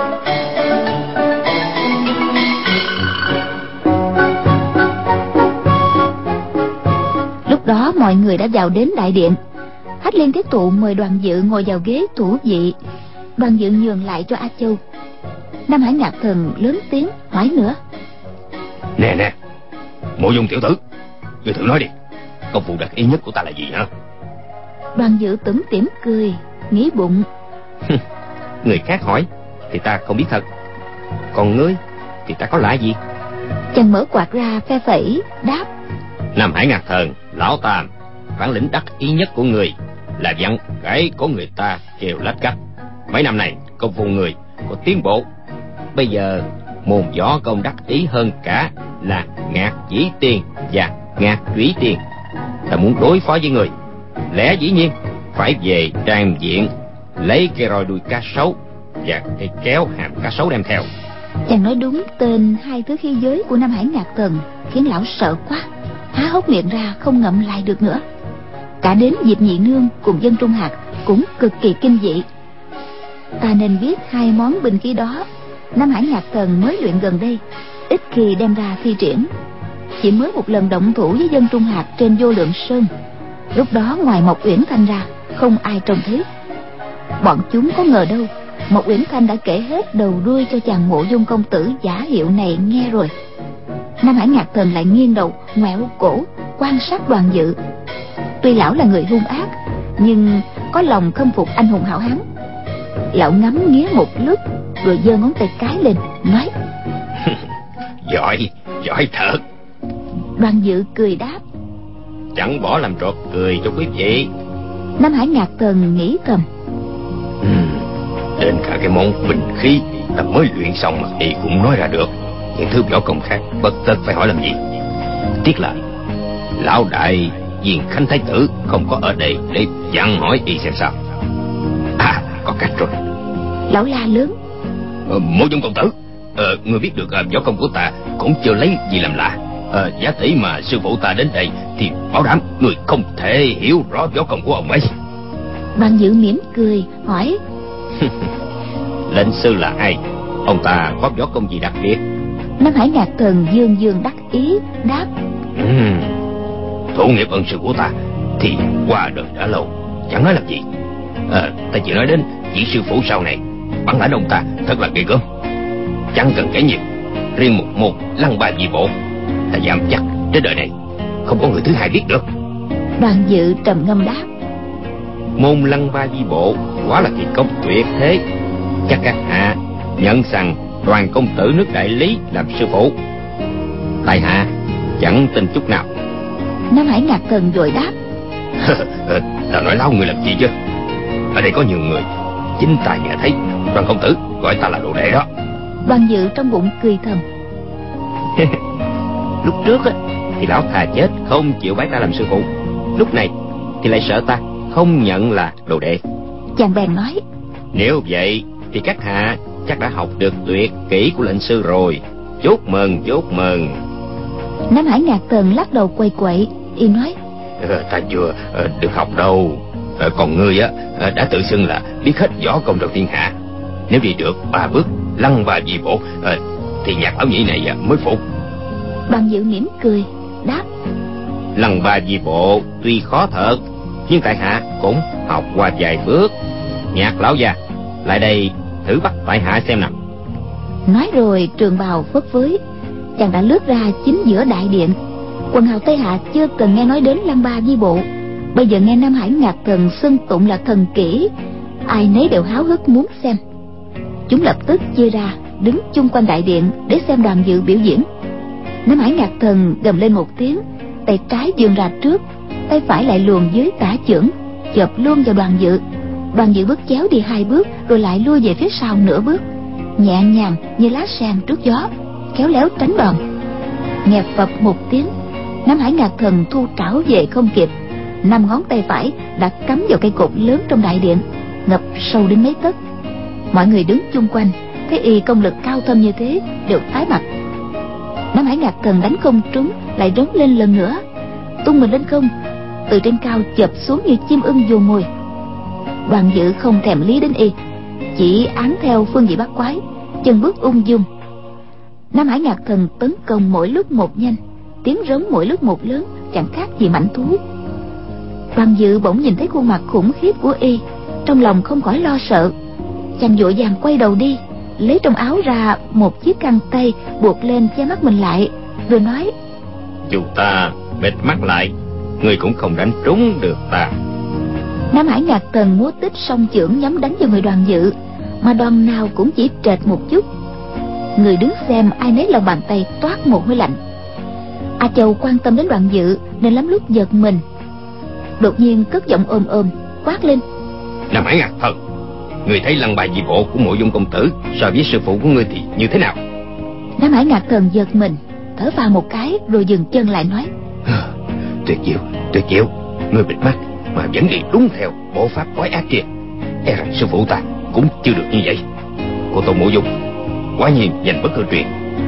Lúc đó mọi người đã vào đến đại điện. Hách Liên Thiết Tụ mời Đoàn Dự ngồi vào ghế thủ vị. Đoàn Dự nhường lại cho A Châu. Nam Hải Ngạc Thần lớn tiếng hỏi nữa: Nè, Mộ Dung tiểu tử, ngươi thử nói đi, công vụ đặc ý nhất của ta là gì hả? Đoàn Dự tủm tỉm cười, nghĩ bụng: Người khác hỏi thì ta không biết thật, còn ngươi thì ta có lạ gì? Chàng mở quạt ra phe phẩy đáp: Nam Hải Ngạc Thần, lão Tam, bản lĩnh đắc ý nhất của người là dặn gãy của người ta kêu lách cách. Mấy năm này công phu người có tiến bộ, bây giờ môn võ công đắc ý hơn cả là Ngạc Dĩ Tiên và Ngạc Trủy Tiên. Ta muốn đối phó với người, lẽ dĩ nhiên phải về trang viện lấy cây roi đuôi cá sấu và cây kéo hàm cá sấu đem theo. Chàng nói đúng tên hai thứ khí giới của Nam Hải Ngạc Thần, khiến lão sợ quá, há hốc miệng ra không ngậm lại được nữa. Cả đến Diệp Nhị Nương cùng Dân Trung Hạc cũng cực kỳ kinh dị. Ta nên biết hai món binh khí đó Nam Hải Ngạc Thần mới luyện gần đây, ít khi đem ra thi triển. Chỉ mới một lần động thủ với Dân Trung Hạc trên Vô Lượng Sơn, lúc đó ngoài Mộc Uyển Thanh ra không ai trông thấy. Bọn chúng có ngờ đâu Mộc Uyển Thanh đã kể hết đầu đuôi cho chàng Mộ Dung công tử giả hiệu này nghe rồi. Nam Hải Ngạc Thần lại nghiêng đầu ngoẹo cổ quan sát Đoàn Dự. Tuy lão là người hung ác, nhưng có lòng khâm phục anh hùng hảo hán. Lão ngắm nghía một lúc rồi giơ ngón tay cái lên nói: Giỏi, giỏi thật. Đoàn Dự cười đáp: Chẳng bỏ làm trò cười cho quý vị. Nam Hải Ngạc Thần nghĩ thầm: Đến cả cái món bình khí ta mới luyện xong mà y cũng nói ra được. Những thứ võ công khác bất tất phải hỏi làm gì. Tiếc là lão đại Diền Khánh Thái tử không có ở đây để dặn hỏi y xem sao. À, có cách rồi. Lão la lớn: Mộ Dung công tử, người biết được võ công của ta cũng chưa lấy gì làm lạ. Giả tỷ mà sư phụ ta đến đây thì bảo đảm người không thể hiểu rõ võ công của ông ấy. Đoàn Dự mỉm cười hỏi: Lệnh sư là ai? Ông ta có võ công gì đặc biệt? Nam Hải Ngạc Thần dương dương đắc ý đáp: Thủ nghiệp ân sư của ta thì qua đời đã lâu, chẳng nói làm gì. Ta chỉ nói đến vị sư phụ sau này. Bản lãnh ông ta thật là ghê gớm, chẳng cần kể nhiều. Riêng một môn Lăng Ba Di Bộ, ta dám chắc trên đời này không có người thứ hai biết được. Đoàn Dự trầm ngâm đáp: Môn Lăng Ba Di Bộ quả là kỳ công tuyệt thế. Chắc các hạ nhận rằng Đoàn công tử nước Đại Lý làm sư phụ. Tại hạ chẳng tin chút nào. Nam Hải Ngạc Thần vội đáp: Ta nói láo người làm gì chứ? Ở đây có nhiều người, chính ta nghe thấy Đoàn công tử gọi ta là đồ đệ đó. Đoàn Dự trong bụng cười thầm: Lúc trước thì lão thà chết không chịu bái ta làm sư phụ, lúc này thì lại sợ ta không nhận là đồ đệ. Chàng bèn nói: Nếu vậy thì các hạ chắc đã học được tuyệt kỹ của lệnh sư rồi. Chúc mừng, chúc mừng. Nam Hải Ngạc Thần lắc đầu quậy quậy, y nói: Ta chưa được học đâu. Còn ngươi đã tự xưng là biết hết võ công trong thiên hạ. Nếu đi được 3 bước Lăng Ba Di Bộ thì Nhạc lão nhị này mới phục. Đoàn Dự mỉm cười đáp: Lăng Ba Di Bộ tuy khó thật, nhưng tại hạ cũng học qua vài bước. Nhạc lão già, lại đây thử bắt tại hạ xem nào. Nói rồi trường bào phất phới, chàng đã lướt ra chính giữa đại điện. Quần hào Tây Hạ chưa từng nghe nói đến Lăng Ba Di Bộ, bây giờ nghe Nam Hải Ngạc Thần xưng tụng là thần kỹ, ai nấy đều háo hức muốn xem. Chúng lập tức chia ra đứng chung quanh đại điện để xem Đoàn Dự biểu diễn. Nam Hải Ngạc Thần gầm lên một tiếng, tay trái vươn ra trước, tay phải lại luồn dưới tả chưởng chộp luôn vào Đoàn Dự. Đoàn Dự bước chéo đi 2 bước rồi lại lui về phía sau nửa bước, nhẹ nhàng như lá sen trước gió, khéo léo tránh đòn. Nghe phập một tiếng, Nam Hải Ngạc Thần thu trảo về không kịp, 5 ngón tay phải đã cắm vào cây cột lớn trong đại điện, ngập sâu đến mấy tấc. Mọi người đứng chung quanh thấy y công lực cao thâm như thế đều tái mặt. Nam Hải Ngạc Thần đánh không trúng lại rống lên lần nữa, tung mình lên không, từ trên cao chộp xuống như chim ưng vồ mồi. Đoàn Dự không thèm lý đến y, chỉ án theo phương vị bắt quái, chân bước ung dung. Nam Hải Ngạc Thần tấn công mỗi lúc một nhanh, tiếng rống mỗi lúc một lớn, chẳng khác gì mãnh thú. Đoàn Dự bỗng nhìn thấy khuôn mặt khủng khiếp của y, trong lòng không khỏi lo sợ. Chàng vội vàng quay đầu đi, lấy trong áo ra một chiếc khăn tay buộc lên che mắt mình lại, rồi nói: Dù ta bịt mắt lại, ngươi cũng không đánh trúng được ta. Nam Hải Ngạc Thần múa tích song chưởng nhắm đánh vào người Đoàn Dự, mà đòn nào cũng chỉ trệt một chút. Người đứng xem ai nấy lòng bàn tay toát mồ hôi lạnh. A Châu quan tâm đến Đoàn Dự nên lắm lúc giật mình, đột nhiên cất giọng ôm ôm quát lên: Nam Hải Ngạc Thần, người thấy Lăng Ba Di Bộ của Mộ Dung công tử so với sư phụ của ngươi thì như thế nào? Nam Hải Ngạc Thần giật mình, thở phào một cái rồi dừng chân lại nói: Tuyệt diệu, ngươi bịt mắt mà vẫn đi đúng theo bộ pháp quái ác kia. E rằng sư phụ ta cũng chưa được như vậy. Cô Tô Mộ Dung quả nhiên giành bất hư truyền.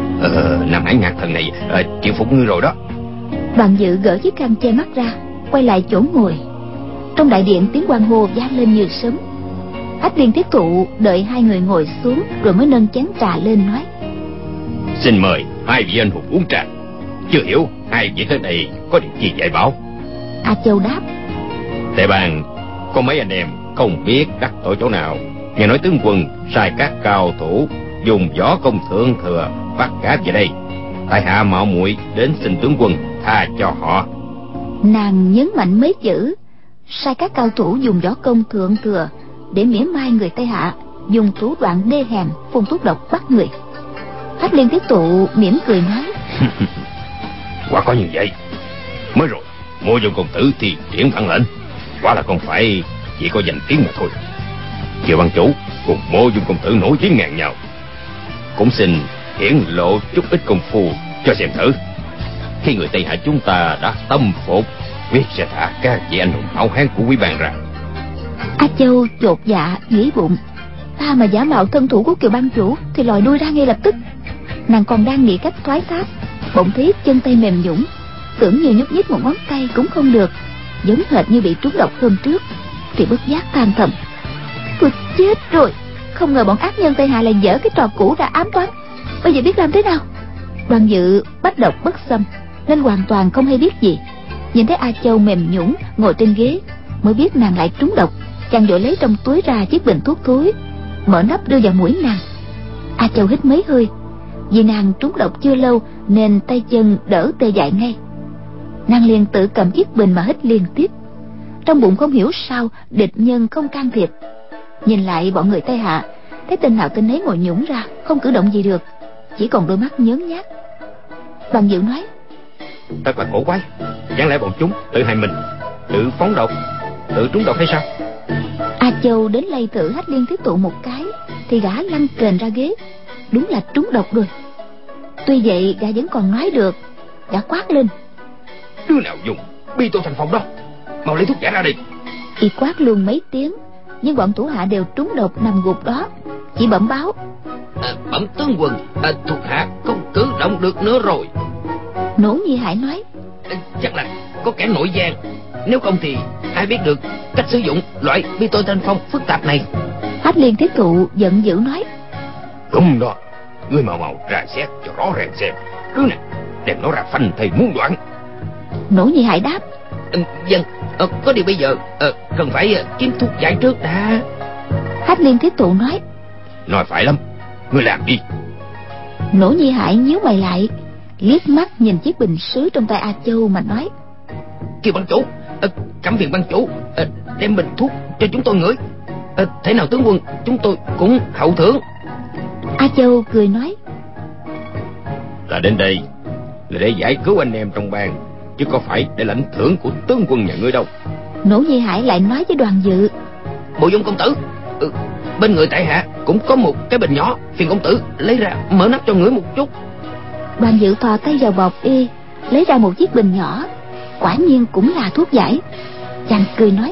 Nam Hải Ngạc Thần này chịu phục ngươi rồi đó. Đoàn Dự gỡ chiếc khăn che mắt ra, quay lại chỗ ngồi. Trong đại điện tiếng hoan hô vang lên như sấm. Ách Liên Thiết Thụ đợi hai người ngồi xuống rồi mới nâng chén trà lên nói: Xin mời hai vị anh hùng uống trà. Chưa hiểu hai vị tới đây có điều gì dạy bảo? A Châu đáp: Tề Bang có mấy anh em không biết đắc tội chỗ nào Nghe nói tướng quân sai các cao thủ dùng võ công thượng thừa bắt gáp về đây. Tại hạ mạo muội đến xin tướng quân tha cho họ. Nàng nhấn mạnh mấy chữ sai các cao thủ dùng võ công thượng thừa để mỉa mai người Tây Hạ dùng thủ đoạn đê hèn phun thuốc độc bắt người. Hách Liên Thiết Tụ mỉm cười nói: Quả có như vậy. Mới rồi Mộ Dung công tử thì triển văn lệnh, quả là không phải chỉ có danh tiếng mà thôi. Kiều ban chủ cùng Mộ Dung công tử nổi tiếng ngàn nhau, cũng xin hiển lộ chút ít công phu cho xem thử. Khi người Tây Hạ chúng ta đã tâm phục, quyết sẽ thả các vị anh hùng hảo hán của quý bang ra. A Châu chột dạ nghĩ bụng, ta mà giả mạo thân thủ của Kiều ban chủ thì lòi đuôi ra ngay lập tức. Nàng còn đang nghĩ cách thoái thác, bỗng thấy chân tay mềm nhũn, tưởng như nhúc nhích một ngón tay cũng không được, giống hệt như bị trúng độc hôm trước, thì bất giác than thầm: tôi chết rồi, không ngờ bọn ác nhân Tây Hạ lại dở cái trò cũ ra ám toán. Bây giờ biết làm thế nào? Đoàn Dự bách độc bất xâm nên hoàn toàn không hay biết gì. Nhìn thấy A Châu mềm nhũn ngồi trên ghế, mới biết nàng lại trúng độc. Chàng vội lấy trong túi ra chiếc bình thuốc thối, mở nắp đưa vào mũi nàng. A Châu hít mấy hơi, vì nàng trúng độc chưa lâu nên tay chân đỡ tê dại ngay. Nàng liền tự cầm chiếc bình mà hít liên tiếp. Trong bụng không hiểu sao địch nhân không can thiệp. Nhìn lại bọn người Tây Hạ, thấy tên nào tên nấy ngồi nhũng ra, không cử động gì được, chỉ còn đôi mắt nhớn nhác. Đoàn Dự nói: Thật là cổ quái, chẳng lẽ bọn chúng tự hại mình, tự phóng độc, tự trúng độc hay sao? A Châu đến lay thử Hách Liên Thiết Tụ một cái, thì gã lăn kềnh ra ghế, đúng là trúng độc rồi. Tuy vậy gã vẫn còn nói được, gã quát lên: Đứa nào dùng bi tô thành phòng đó, mau lấy thuốc giải ra đi. Y quát luôn mấy tiếng, nhưng bọn thủ hạ đều trúng độc nằm gục đó, chỉ bẩm báo: Bẩm tướng quân, thuộc hạ không cử động được nữa rồi. Nỗ Nhi Hải nói: Chắc là có kẻ nội gian, nếu không thì ai biết được cách sử dụng loại bi tô thanh phong phức tạp này. Hách Liên Thiết Tụ giận dữ nói: Đúng đó, ngươi mau ra xét cho rõ ràng xem, đứa này đem nó ra phanh thây muôn đoạn. Nỗ Nhi Hải đáp: Vâng, có điều bây giờ cần phải kiếm thuốc giải trước đã. Hách Liên Thiết Tụ nói phải lắm, ngươi làm đi. Nỗ Nhi Hải nhíu mày lại, liếc mắt nhìn chiếc bình sứ trong tay A Châu mà nói: Kiều ban chủ, cảm phiền ban chủ đem bình thuốc cho chúng tôi ngửi. Thế nào tướng quân, chúng tôi cũng hậu thưởng. A Châu cười nói: Ta đến đây là để giải cứu anh em trong bang, chứ có phải để lãnh thưởng của tướng quân nhà ngươi đâu. Nỗ Nhi Hải lại nói với Đoàn Dự: Mộ Dung công tử, bên người tại hạ cũng có một cái bình nhỏ, phiền công tử lấy ra mở nắp cho ngửi một chút. Đoàn Dự thò tay vào bọc y, lấy ra một chiếc bình nhỏ, quả nhiên cũng là thuốc giải. Chàng cười nói: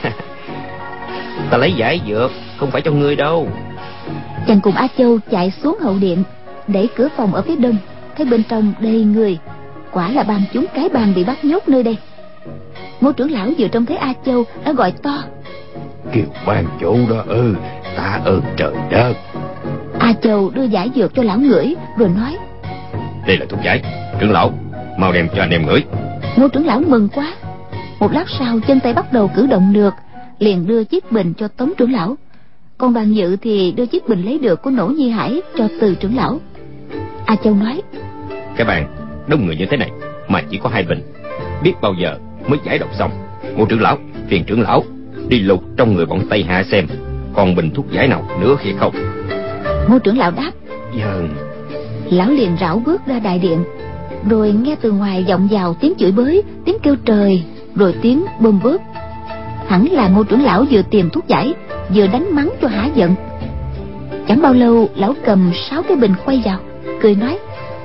Ta lấy giải dược, không phải cho ngươi đâu. Chàng cùng A Châu chạy xuống hậu điện, đẩy cửa phòng ở phía đông, thấy bên trong đầy người, quả là ban chúng cái bang bị bắt nhốt nơi đây. Ngô trưởng lão vừa trông thấy A Châu đã gọi to: Kiều ban chủ đó tạ ơn trời đất. A Châu đưa giải dược cho lão ngửi rồi nói: Đây là thuốc giải, trưởng lão mau đem cho anh em ngửi. Ngô trưởng lão mừng quá, một lát sau chân tay bắt đầu cử động được, liền đưa chiếc bình cho Tống trưởng lão. Còn Đoàn Dự thì đưa chiếc bình lấy được của Nỗ Nhi Hải cho Từ trưởng lão. A Châu nói: Cái bàn đông người như thế này mà chỉ có 2 bình, biết bao giờ mới giải độc xong. Ngô trưởng lão, phiền trưởng lão đi lục trong người bọn Tây Hạ xem còn bình thuốc giải nào nữa hay không. Ngô trưởng lão đáp: Vâng. Lão liền rảo bước ra đại điện, rồi nghe từ ngoài vọng vào tiếng chửi bới, tiếng kêu trời, rồi tiếng bơm bớp. Hẳn là Ngô trưởng lão vừa tìm thuốc giải, vừa đánh mắng cho hả giận. Chẳng bao lâu lão cầm 6 cái bình quay vào, cười nói: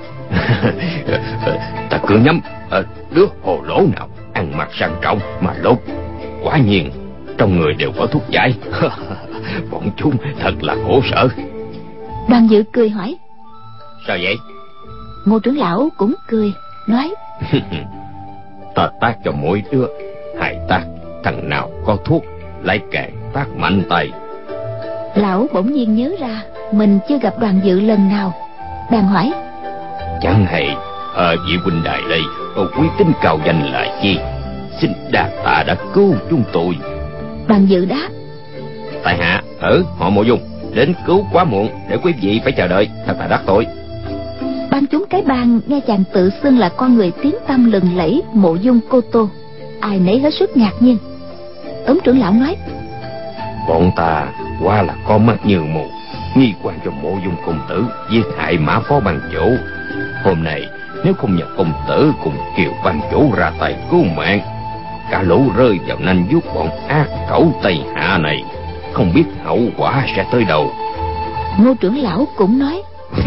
Ta cứ nhắm đứa hồ lỗ nào ăn mặc sang trọng mà lột, quả nhiên trong người đều có thuốc giải. Bọn chúng thật là khổ sở. Đoàn Dự cười hỏi: Sao vậy? Ngô trưởng lão cũng cười nói: Ta tác cho mỗi đứa 2 tác, thằng nào có thuốc lại càng tác mạnh tay. Lão bỗng nhiên nhớ ra mình chưa gặp Đoàn Dự lần nào, bèn hỏi: Chẳng hay vị huynh đài đây quý tính cao danh là chi? Xin đa tạ đã cứu chúng tôi. Đoàn Dự đáp: Tại hạ ở họ Mộ Dung, đến cứu quá muộn để quý vị phải chờ đợi, thật là đắc tội. Ban chúng cái bang nghe chàng tự xưng là con người tiếng tăm lừng lẫy Mộ Dung Cô Tô, ai nấy hết sức ngạc nhiên. Tống trưởng lão nói: Bọn ta qua là con mắt như mù, nghi quan cho Mộ Dung công tử giết hại Mã Phó Ban chủ. Hôm nay nếu không nhờ công tử cùng Kiều Ban chủ ra tay cứu mạng, cả lũ rơi vào nanh vuốt bọn ác cẩu Tây Hạ này, không biết hậu quả sẽ tới đâu. Ngô trưởng lão cũng nói: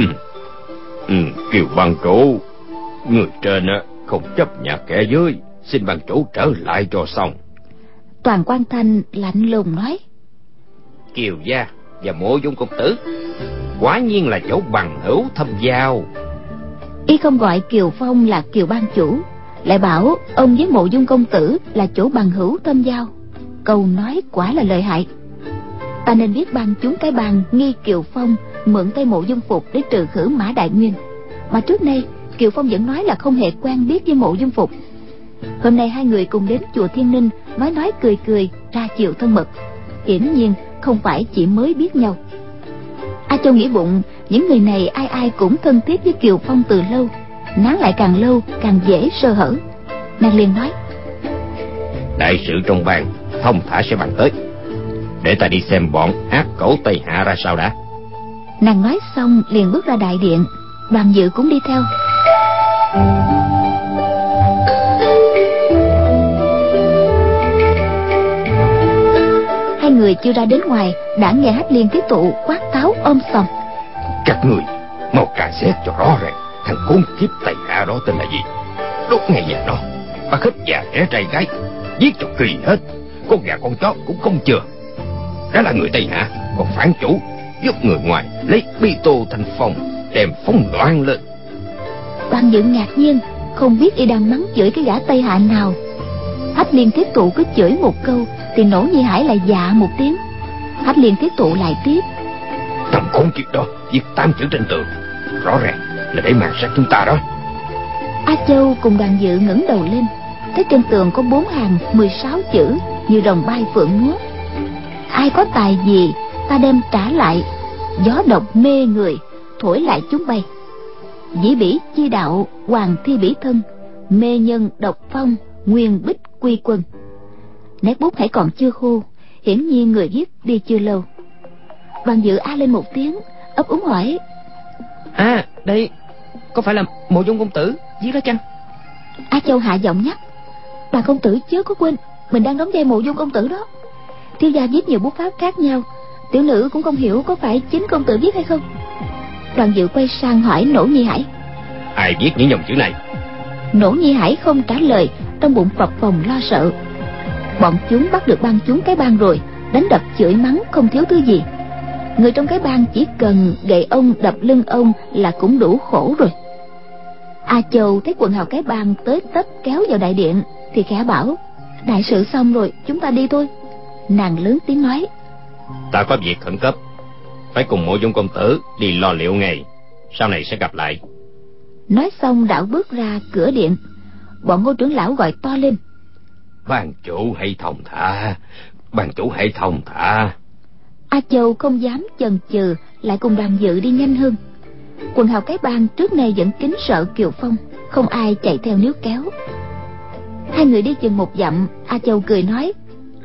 Kiều Ban chủ, người trên không chấp nhận kẻ dưới, xin ban chủ trở lại cho xong. Toàn Quan Thanh lạnh lùng nói: Kiều gia và Mộ Dung công tử quả nhiên là chỗ bằng hữu thâm giao. Y không gọi Kiều Phong là Kiều Ban chủ, lại bảo ông với Mộ Dung công tử là chỗ bằng hữu thâm giao. Câu nói quả là lợi hại. Ta nên biết ban chúng cái bang nghi Kiều Phong mượn tay Mộ Dung Phục để trừ khử Mã Đại Nguyên, mà trước nay Kiều Phong vẫn nói là không hề quen biết với Mộ Dung Phục. Hôm nay hai người cùng đến chùa Thiên Ninh, nói cười cười, ra chiều thân mật, hiển nhiên không phải chỉ mới biết nhau. A Châu nghĩ bụng, những người này ai ai cũng thân thiết với Kiều Phong từ lâu, nán lại càng lâu càng dễ sơ hở. Nàng liền nói: Đại sự trong bang thông thả sẽ bàn tới, để ta đi xem bọn ác cẩu Tây Hạ ra sao đã. Nàng nói xong liền bước ra đại điện, Đoàn Dự cũng đi theo. Hai người chưa ra đến ngoài đã nghe Hách Liên Tiết Tụ quát tháo ôm sòm: Các người mau cà xét cho rõ ràng, thằng khốn kiếp Tây Hạ đó tên là gì, đốt ngay nhà nó, bắt hết già trẻ trai gái, giết cho kỳ hết, con gà con chó cũng không chừa. Đó là người Tây Hạ, còn phản chủ giúp người ngoài lấy bi tô thành phòng, đem phóng loạn lên. Đoàn Dự ngạc nhiên, không biết y đang mắng chửi cái gã Tây Hạ nào. Hách Liên Tiết Tụ cứ chửi một câu thì Nỗ Nhi Hải lại dạ một tiếng. Hách Liên Tiết Tụ lại tiếp: Thằng khốn kiếp đó viết 8 chữ trên tường, rõ ràng là để mạt sát chúng ta đó. A Châu cùng Đoàn Dự ngẩng đầu lên, thấy trên tường có 4 hàng 16 chữ như rồng bay phượng múa: Ai có tài gì ta đem trả lại, gió độc mê người thổi lại chúng bay. Dĩ bỉ chi đạo hoàng thi bỉ thân, mê nhân độc phong nguyên bích quy quân. Nét bút hãy còn chưa khô, hiển nhiên người viết đi chưa lâu. Đoàn Dự a lên một tiếng, ấp úng hỏi: À đây có phải là Mộ Dung công tử viết đó chăng? A Châu hạ giọng nhắc: Đoàn công tử chớ có quên, mình đang đóng vai Mộ Dung công tử đó. Thiếu gia viết nhiều bút pháp khác nhau, tiểu nữ cũng không hiểu có phải chính công tử viết hay không. Đoàn Dự quay sang hỏi Nỗ Nhi Hải: Ai viết những dòng chữ này? Nỗ Nhi Hải không trả lời, trong bụng phập phồng lo sợ. Bọn chúng bắt được ban chúng cái bang rồi, đánh đập chửi mắng không thiếu thứ gì. Người trong cái bang chỉ cần gậy ông đập lưng ông là cũng đủ khổ rồi. A Châu thấy quần hào cái bang tới tấp kéo vào đại điện thì khẽ bảo: Đại sự xong rồi, chúng ta đi thôi. Nàng lớn tiếng nói: Ta có việc khẩn cấp, phải cùng Mộ Dung công tử đi lo liệu ngay, sau này sẽ gặp lại. Nói xong đảo bước ra cửa điện. Bọn Ngô trưởng lão gọi to lên: Ban chủ hãy thông thả, ban chủ hãy thông thả. A Châu không dám chần chừ, lại cùng Đoàn Dự đi nhanh hơn. Quần hào cái bang trước nay vẫn kính sợ Kiều Phong, không ai chạy theo níu kéo. Hai người đi chừng một dặm, A Châu cười nói: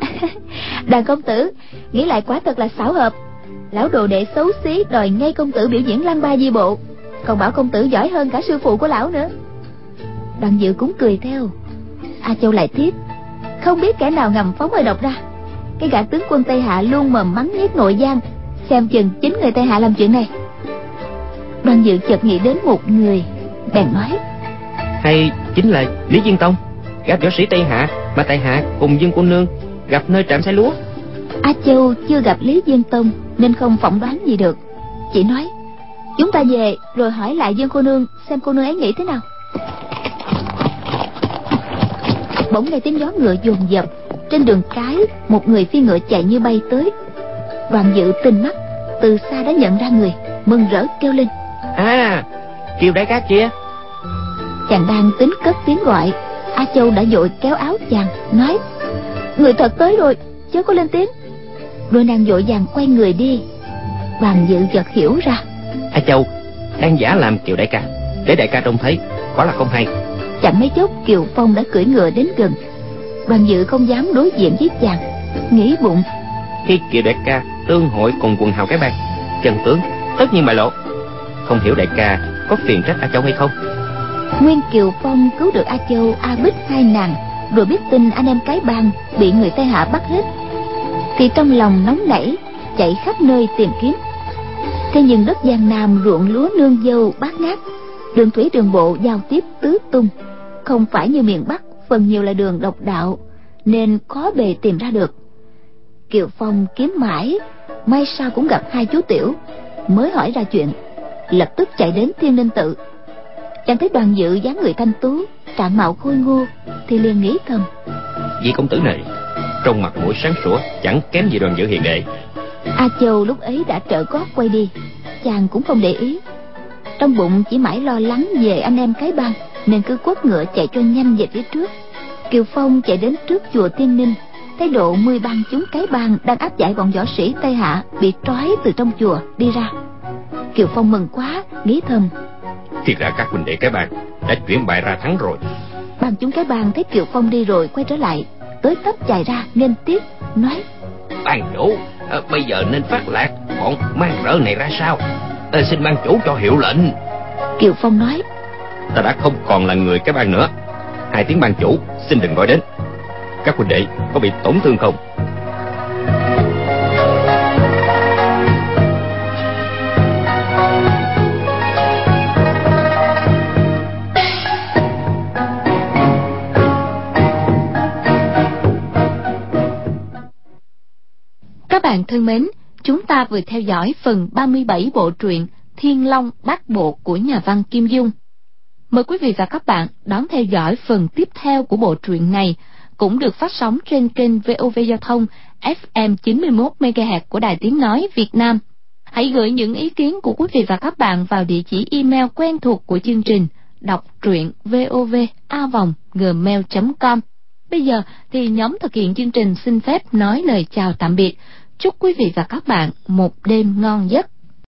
Đoàn công tử, nghĩ lại quả thật là xảo hợp. Lão đồ đệ xấu xí đòi ngay công tử biểu diễn lăng ba di bộ, còn bảo công tử giỏi hơn cả sư phụ của lão nữa. Đoàn Dự cũng cười theo. A Châu lại tiếp: Không biết kẻ nào ngầm phóng hơi độc ra. Cái gã tướng quân Tây Hạ luôn mồm mắng nhiếc nội giang, xem chừng chính người Tây Hạ làm chuyện này. Đoàn Dự chợt nghĩ đến một người, bèn nói: Hay chính là Lý Diên Tông, gã võ sĩ Tây Hạ mà tại hạ cùng Dương cô nương gặp nơi trạm xe lúa. A Châu chưa gặp Lý Diên Tông nên không phỏng đoán gì được, chỉ nói: Chúng ta về rồi hỏi lại Dương cô nương xem cô nương ấy nghĩ thế nào. Bỗng nghe tiếng gió ngựa dồn dập, trên đường cái một người phi ngựa chạy như bay tới. Đoàn Dự tinh mắt, từ xa đã nhận ra người, mừng rỡ kêu lên: À, Kiều đại ca kia. Chàng đang tính cất tiếng gọi, A Châu đã vội kéo áo chàng nói: Người thật tới rồi, chớ có lên tiếng. Rồi nàng vội vàng quay người đi. Bàn Dự chợt hiểu ra. A Châu đang giả làm Kiều đại ca, để đại ca trông thấy quả là không hay. Chẳng mấy chốc Kiều Phong đã cưỡi ngựa đến gần. Bàn Dự không dám đối diện với chàng, nghĩ bụng: khi Kiều đại ca tương hội cùng quần hào cái bang, chân tướng tất nhiên bại lộ. Không hiểu đại ca có phiền trách A Châu hay không? Nguyên Kiều Phong cứu được A Châu, A Bích hai nàng, rồi biết tin anh em cái bang bị người Tây Hạ bắt hết, thì trong lòng nóng nảy, chạy khắp nơi tìm kiếm. Thế nhưng đất Giang Nam ruộng lúa nương dâu bát ngát, đường thủy đường bộ giao tiếp tứ tung, không phải như miền Bắc phần nhiều là đường độc đạo, nên khó bề tìm ra được. Kiều Phong kiếm mãi, may sao cũng gặp hai chú tiểu, mới hỏi ra chuyện, lập tức chạy đến Thiên Linh Tự. Chàng thấy Đoàn Dự dáng người thanh tú, trạng mạo khôi ngô, thì liền nghĩ thầm: vị công tử này trong mặt mũi sáng sủa, chẳng kém gì Đoàn Dự hiền đệ. A Châu lúc ấy đã trở gót quay đi, chàng cũng không để ý. Trong bụng chỉ mãi lo lắng về anh em cái bang, nên cứ quất ngựa chạy cho nhanh về phía trước. Kiều Phong chạy đến trước chùa Tiên Ninh, thấy độ 10 bang chúng cái bang đang áp giải bọn võ sĩ Tây Hạ bị trói từ trong chùa đi ra. Kiều Phong mừng quá, nghĩ thầm: thì ra các huynh đệ cái bang đã chuyển bại ra thắng rồi. Bang chúng cái bang thấy Kiều Phong đi rồi quay trở lại, tới tấp chạy ra nghênh tiếp, nói: Ban chủ, bây giờ nên phát lạc bọn mang rợ này ra sao? Xin ban chủ cho hiệu lệnh. Kiều Phong nói: Ta đã không còn là người cái bang nữa, hai tiếng ban chủ xin đừng gọi đến. Các huynh đệ có bị tổn thương không? Các bạn thân mến, chúng ta vừa theo dõi phần 37 bộ truyện Thiên Long Bát Bộ của nhà văn Kim Dung. Mời quý vị và các bạn đón theo dõi phần tiếp theo của bộ truyện này, cũng được phát sóng trên kênh VOV Giao thông FM 91 MHz của Đài Tiếng nói Việt Nam. Hãy gửi những ý kiến của quý vị và các bạn vào địa chỉ email quen thuộc của chương trình đọc truyện vov@gmail.com. Bây giờ thì nhóm thực hiện chương trình xin phép nói lời chào tạm biệt. Chúc quý vị và các bạn một đêm ngon giấc.